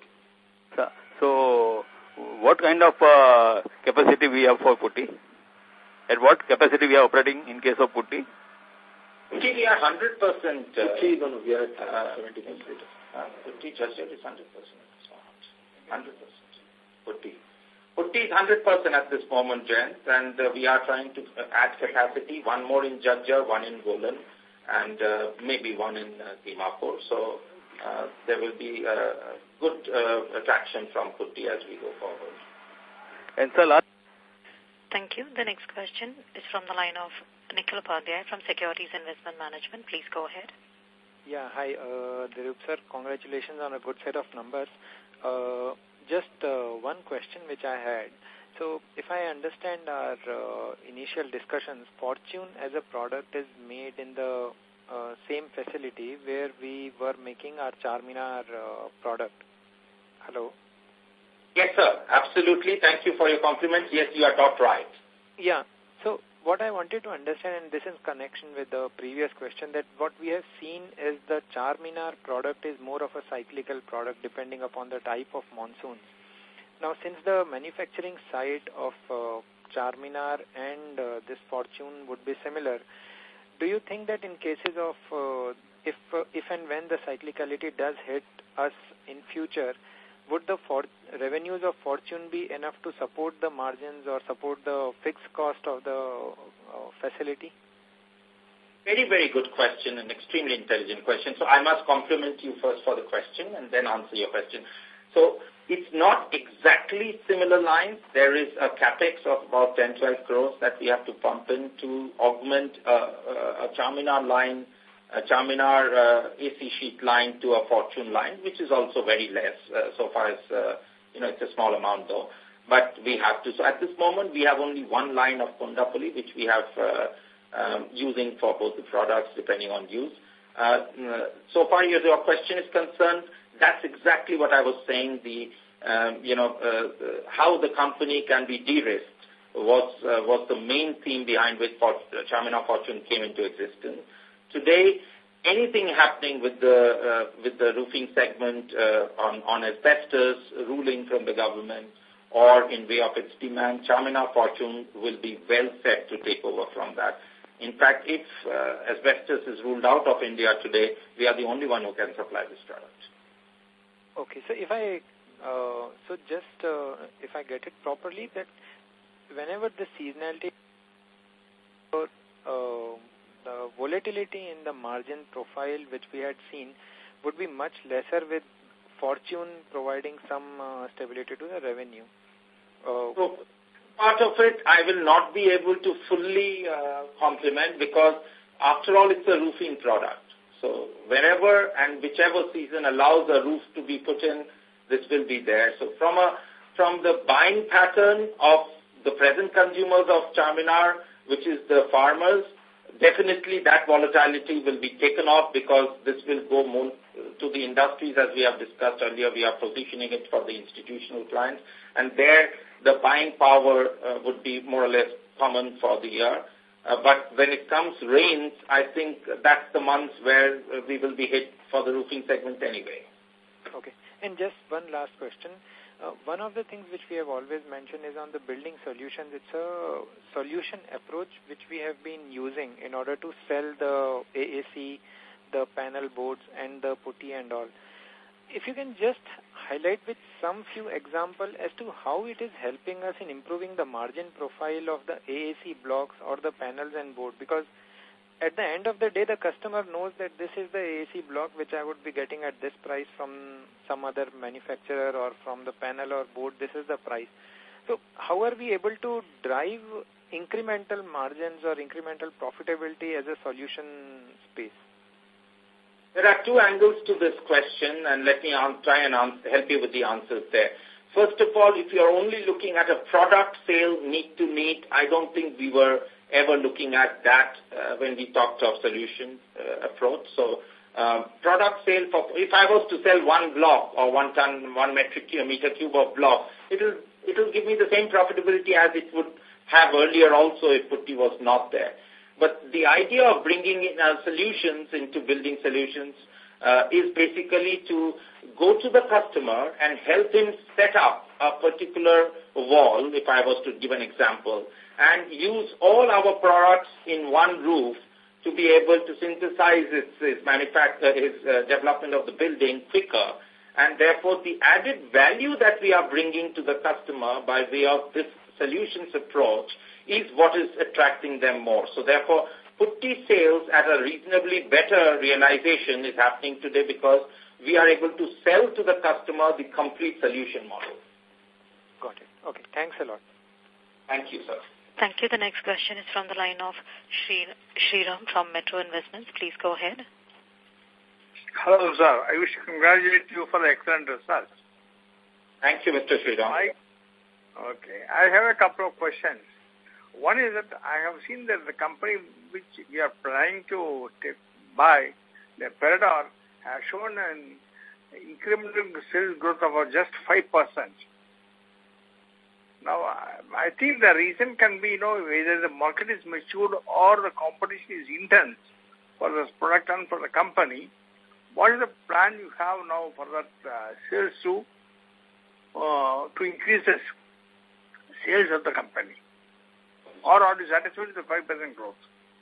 So what kind of capacity we have for Putty? At what capacity we are operating in case of Putty? Putty, we are 100%. Putty, no, we are at 70%. Putty just is 100%. 100%. Putty. Putty is 100% at this moment, Jayant, and we are trying to add capacity, one more in Jhajjar, one in Golan, and maybe one in Dimapur. So there will be good attraction from Putty as we go forward. And sir, last. Thank you. The next question is from the line of Nikhil Upadhyay from Securities Investment Management. Please go ahead. Yeah, hi, Dirup sir. Congratulations on a good set of numbers. Just one question which I had. So, if I understand our initial discussions, Fortune as a product is made in the same facility where we were making our Charminar product. Hello? Yes, sir. Absolutely. Thank you for your compliment. Yes, you are taught right. Yeah. So, what I wanted to understand, and this is connection with the previous question, that what we have seen is the Charminar product is more of a cyclical product depending upon the type of monsoons. Now, since the manufacturing site of Charminar and this Fortune would be similar, do you think that in cases of if and when the cyclicality does hit us in future, would the revenues of Fortune be enough to support the margins or support the fixed cost of the facility? Very, very good question and extremely intelligent question. So I must compliment you first for the question and then answer your question. So it's not exactly similar lines. There is a capex of about 10-12 crores that we have to pump in to augment a Charminar line, a Charminar AC sheet line to a Fortune line, which is also very less so far as, it's a small amount though. But we have to. So at this moment, we have only one line of Kondapalli, which we have using for both the products depending on use. So far as your question is concerned, that's exactly what I was saying. How the company can be de-risked was the main theme behind which Charminar Fortune came into existence. Today, anything happening with the roofing segment on asbestos ruling from the government or in way of its demand, Charminar Fortune will be well set to take over from that. In fact, if asbestos is ruled out of India today, we are the only one who can supply this product. Okay, so if I get it properly, that whenever the seasonality the volatility in the margin profile which we had seen would be much lesser with Fortune providing some stability to the revenue. So part of it I will not be able to fully complement because after all it's a roofing product. So wherever and whichever season allows a roof to be put in, this will be there. So from the buying pattern of the present consumers of Charminar, which is the farmers, definitely that volatility will be taken off because this will go more to the industries as we have discussed earlier. We are positioning it for the institutional clients, and there the buying power would be more or less common for the year. But when it comes rains, I think that's the months where we will be hit for the roofing segment anyway. Okay. And just one last question. One of the things which we have always mentioned is on the building solutions. It's a solution approach which we have been using in order to sell the AAC, the panel boards, and the putty and all. If you can just highlight with some few examples as to how it is helping us in improving the margin profile of the AAC blocks or the panels and board, because at the end of the day, the customer knows that this is the AAC block which I would be getting at this price from some other manufacturer, or from the panel or board, this is the price. So how are we able to drive incremental margins or incremental profitability as a solution space? There are two angles to this question, and let me try and help you with the answers there. First of all, if you're only looking at a product sale need to need, I don't think we were ever looking at that when we talked of solution approach. So product sale, if I was to sell one block or 1 ton, 1 meter cube of block, it'll give me the same profitability as it would have earlier also if putty was not there. But the idea of bringing in solutions into building solutions is basically to go to the customer and help him set up a particular wall, if I was to give an example, and use all our products in one roof to be able to synthesize his development of the building quicker. And therefore, the added value that we are bringing to the customer by way of this solutions approach is what is attracting them more. So therefore, putty sales at a reasonably better realization is happening today because we are able to sell to the customer the complete solution model. Got it. Okay. Thanks a lot. Thank you, sir. Thank you. The next question is from the line of Sriram from Metro Investments. Please go ahead. Hello, sir. I wish to congratulate you for the excellent results. Thank you, Mr. Sridham. Okay. I have a couple of questions. One is that I have seen that the company which we are planning to buy, the Peridor, has shown an incremental sales growth of just 5%. Now, I think the reason can be, whether the market is matured or the competition is intense for this product and for the company. What is the plan you have now for that sales to increase the sales of the company? Or are you satisfied with the 5% growth?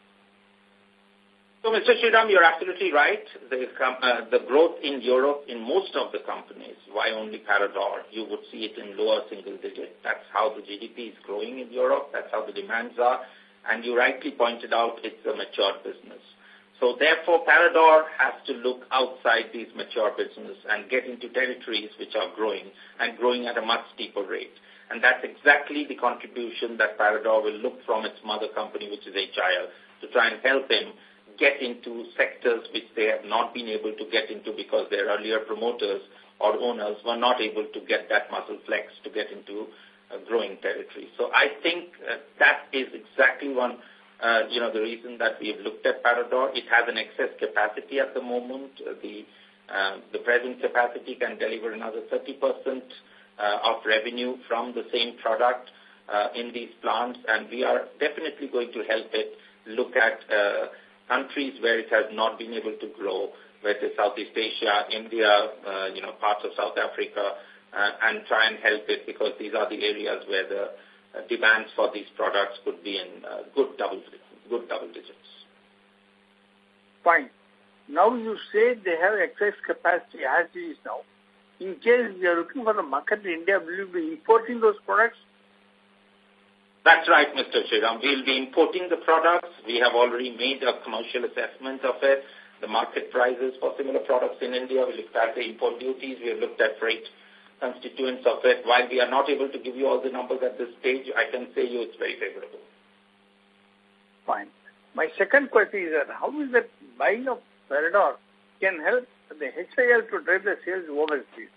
So, Mr. Sridham, you're absolutely right. The growth in Europe in most of the companies, why only Peridor, you would see it in lower single digit. That's how the GDP is growing in Europe. That's how the demands are. And you rightly pointed out it's a mature business. So, therefore, Peridor has to look outside these mature business and get into territories which are growing and growing at a much steeper rate. And that's exactly the contribution that Peridor will look from its mother company, which is HIL, to try and help them get into sectors which they have not been able to get into because their earlier promoters or owners were not able to get that muscle flex to get into a growing territory. So I think that is exactly one, the reason that we have looked at Peridor. It has an excess capacity at the moment. The present capacity can deliver another 30% of revenue from the same product in these plants, and we are definitely going to help it look at countries where it has not been able to grow, whether it's Southeast Asia, India, parts of South Africa, and try and help it because these are the areas where the demands for these products could be in good double digits. Fine. Now you say they have excess capacity as it is now. In case we are looking for the market in India, will you be importing those products? That's right, Mr. Sridham. We'll be importing the products. We have already made a commercial assessment of it. The market prices for similar products in India, we looked at the import duties, we have looked at freight constituents of it. While we are not able to give you all the numbers at this stage, I can say you it's very favorable. Fine. My second question is that how is that buying of Peridor can help the HIL to drive the sales overseas?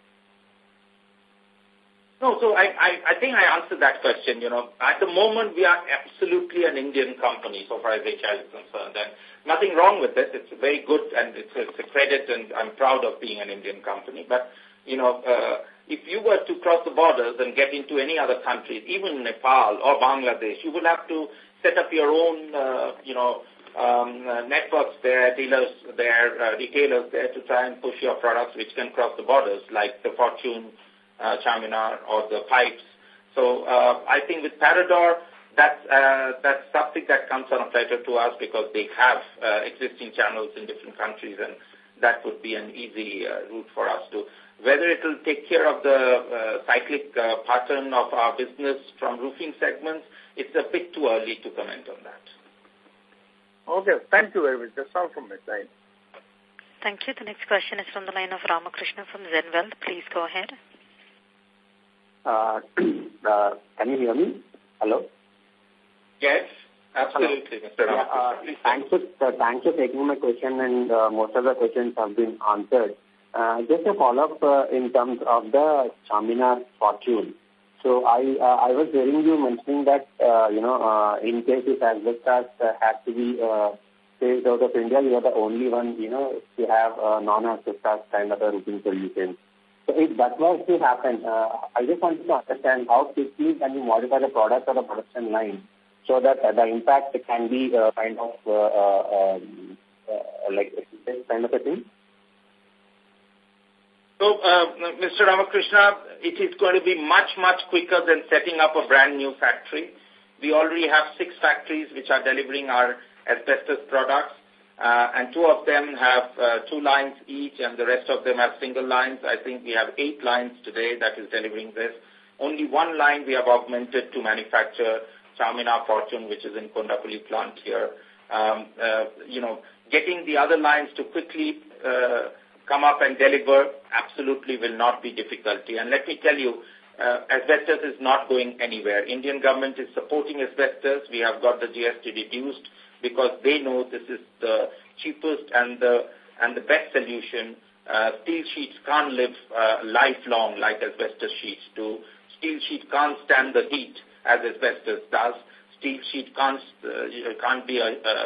No, so I think I answered that question. At the moment, we are absolutely an Indian company so far as HIL is concerned. And nothing wrong with it. It's very good and it's a credit, and I'm proud of being an Indian company. But, if you were to cross the borders and get into any other countries, even Nepal or Bangladesh, you will have to set up your own, networks there, dealers there, retailers there to try and push your products which can cross the borders, like the Fortune, Charminar or the pipes. So I think with Peridor, that's something that comes on a pleasure to us because they have existing channels in different countries, and that would be an easy route for us to. Whether it will take care of the cyclic pattern of our business from roofing segments, it's a bit too early to comment on that. Okay, thank you very much. That's all from my side. Thank you. The next question is from the line of Ramakrishna from Zen Wealth. Please go ahead. Can you hear me? Hello? Yes, absolutely, Mr. Ramakrishna. Thanks for taking my question, and most of the questions have been answered. Just a follow-up in terms of the Charminar Fortune. So I was hearing you mentioning that, in case if asbestos has to be phased out of India, you are the only one, to have a non-asbestos kind of a roofing solution. So if that was to happen, I just wanted to understand how quickly can you modify the product or the production line so that the impact can be kind of like this kind of a thing? So, Mr. Ramakrishna, it is going to be much, much quicker than setting up a brand new factory. We already have 6 factories which are delivering our asbestos products, and 2 of them have 2 lines each, and the rest of them have single lines. I think we have 8 lines today that is delivering this. Only 1 line we have augmented to manufacture Charminar Fortune, which is in Kondapalli plant here. Getting the other lines to quickly come up and deliver absolutely will not be difficulty. And let me tell you, asbestos is not going anywhere. Indian government is supporting asbestos. We have got the GST reduced because they know this is the cheapest and the and the best solution. Steel sheets can't live lifelong like asbestos sheets do. Steel sheet can't stand the heat as asbestos does. Steel sheet can't be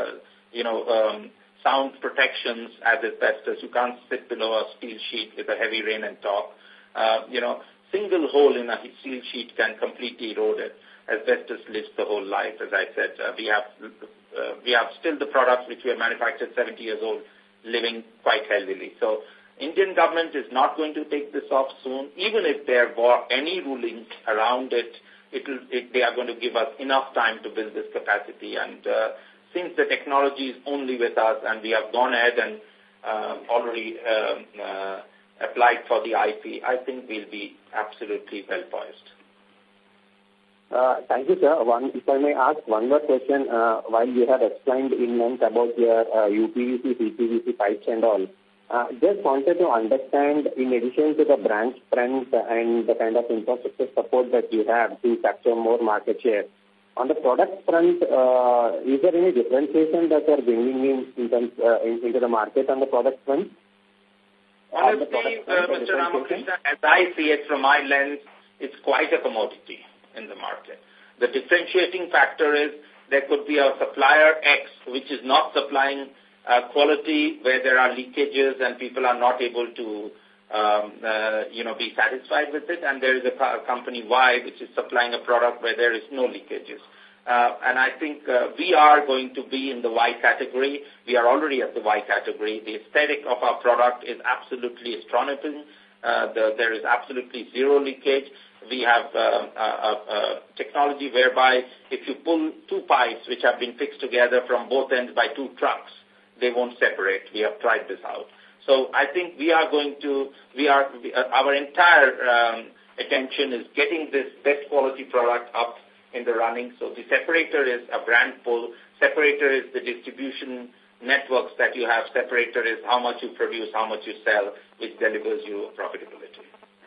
sound protections as asbestos. You can't sit below a steel sheet with a heavy rain and talk. Single hole in a steel sheet can completely erode it. Asbestos lives the whole life. As I said, we have still the products which were manufactured 70 years old living quite healthily. So Indian government is not going to take this off soon. Even if there were any rulings around it, they are going to give us enough time to build this capacity. And since the technology is only with us and we have gone ahead and already applied for the IP, I think we'll be absolutely well poised. Thank you, sir. If I may ask one more question, while you have explained in length about your UPVC, CPVC pipes and all, just wanted to understand, in addition to the brand strength and the kind of infrastructure support that you have to capture more market share, on the product front, is there any differentiation that you are bringing in terms into the market on the product front? Honestly, Mr. Ramakrishna, as I see it from my lens, it's quite a commodity in the market. The differentiating factor is there could be a supplier X which is not supplying quality where there are leakages and people are not able to be satisfied with it, and there is a company Y which is supplying a product where there is no leakages. And I think we are going to be in the Y category. We are already at the Y category. The aesthetic of our product is absolutely astonishing. There is absolutely zero leakage. We have a technology whereby if you pull two pipes which have been fixed together from both ends by two trucks, they won't separate. We have tried this out. So I think our entire attention is getting this best quality product up in the running. So the separator is a brand pull. Separator is the distribution networks that you have. Separator is how much you produce, how much you sell, which delivers you profitability.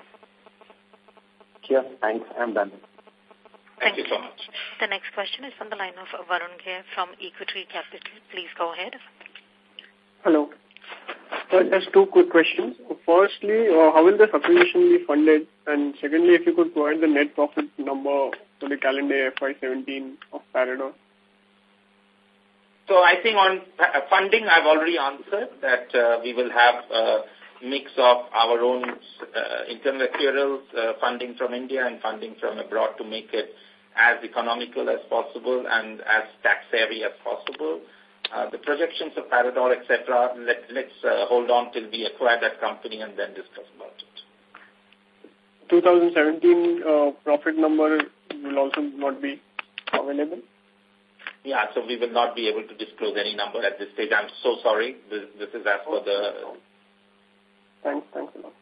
Sure, thanks. I'm done. Thank you so much. The next question is from the line of Varun Gher from Equity Capital. Please go ahead. Hello. Just two quick questions. Firstly, how will this acquisition be funded? And secondly, if you could provide the net profit number for the calendar year FY17 of Parador. So I think on funding, I've already answered that we will have a mix of our own internal accruals, funding from India and funding from abroad to make it as economical as possible and as tax-savvy as possible. The projections of Parador, etc., let's hold on till we acquire that company and then discuss about it. 2017 profit number will also not be available? Yeah, so we will not be able to disclose any number at this stage. I'm so sorry. This is as for the... Thanks a lot.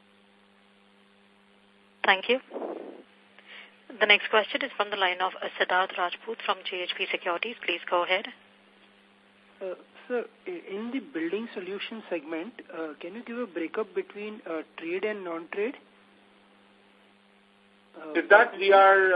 Thank you. The next question is from the line of Siddharth Rajput from JHP Securities. Please go ahead. Sir, in the building solution segment, can you give a breakup between trade and non-trade? With that, we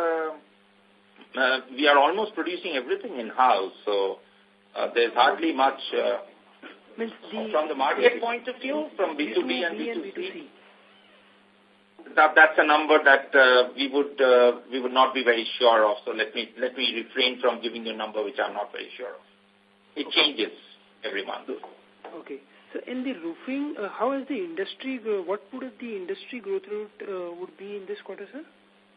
are almost producing everything in-house, so there's hardly much from the market point of view, from B2B and B2C. That's a number that we would not be very sure of. So let me refrain from giving you a number which I'm not very sure of. It changes every month. Okay. So in the roofing, how is the industry? What would the industry growth rate would be in this quarter, sir?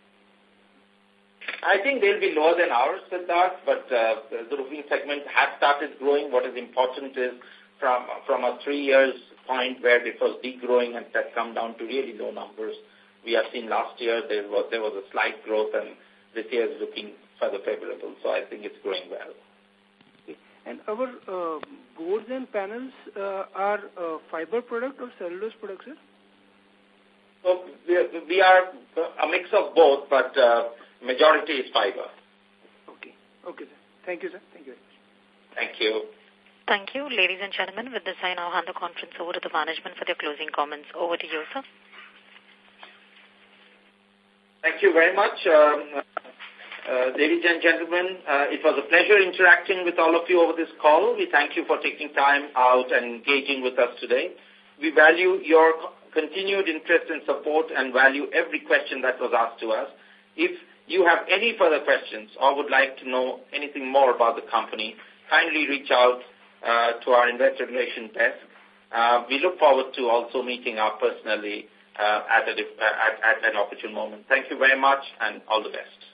I think they'll be lower than ours, Siddharth, but the roofing segment has started growing. What is important is from a 3 years point where it was degrowing and has come down to really low numbers. We have seen last year there was a slight growth, and this year is looking further favorable. So I think it's growing well. And our boards and panels are fiber product or cellulose products, sir? So we are a mix of both, but majority is fiber. Okay. Okay, sir. Thank you, sir. Thank you very much. Thank you. Thank you. Ladies and gentlemen, with this I now hand the conference over to the management for their closing comments. Over to you, sir. Thank you very much. Ladies and gentlemen, it was a pleasure interacting with all of you over this call. We thank you for taking time out and engaging with us today. We value your continued interest and support and value every question that was asked to us. If you have any further questions or would like to know anything more about the company, kindly reach out to our investor relations desk. We look forward to also meeting up personally at an opportune moment. Thank you very much and all the best.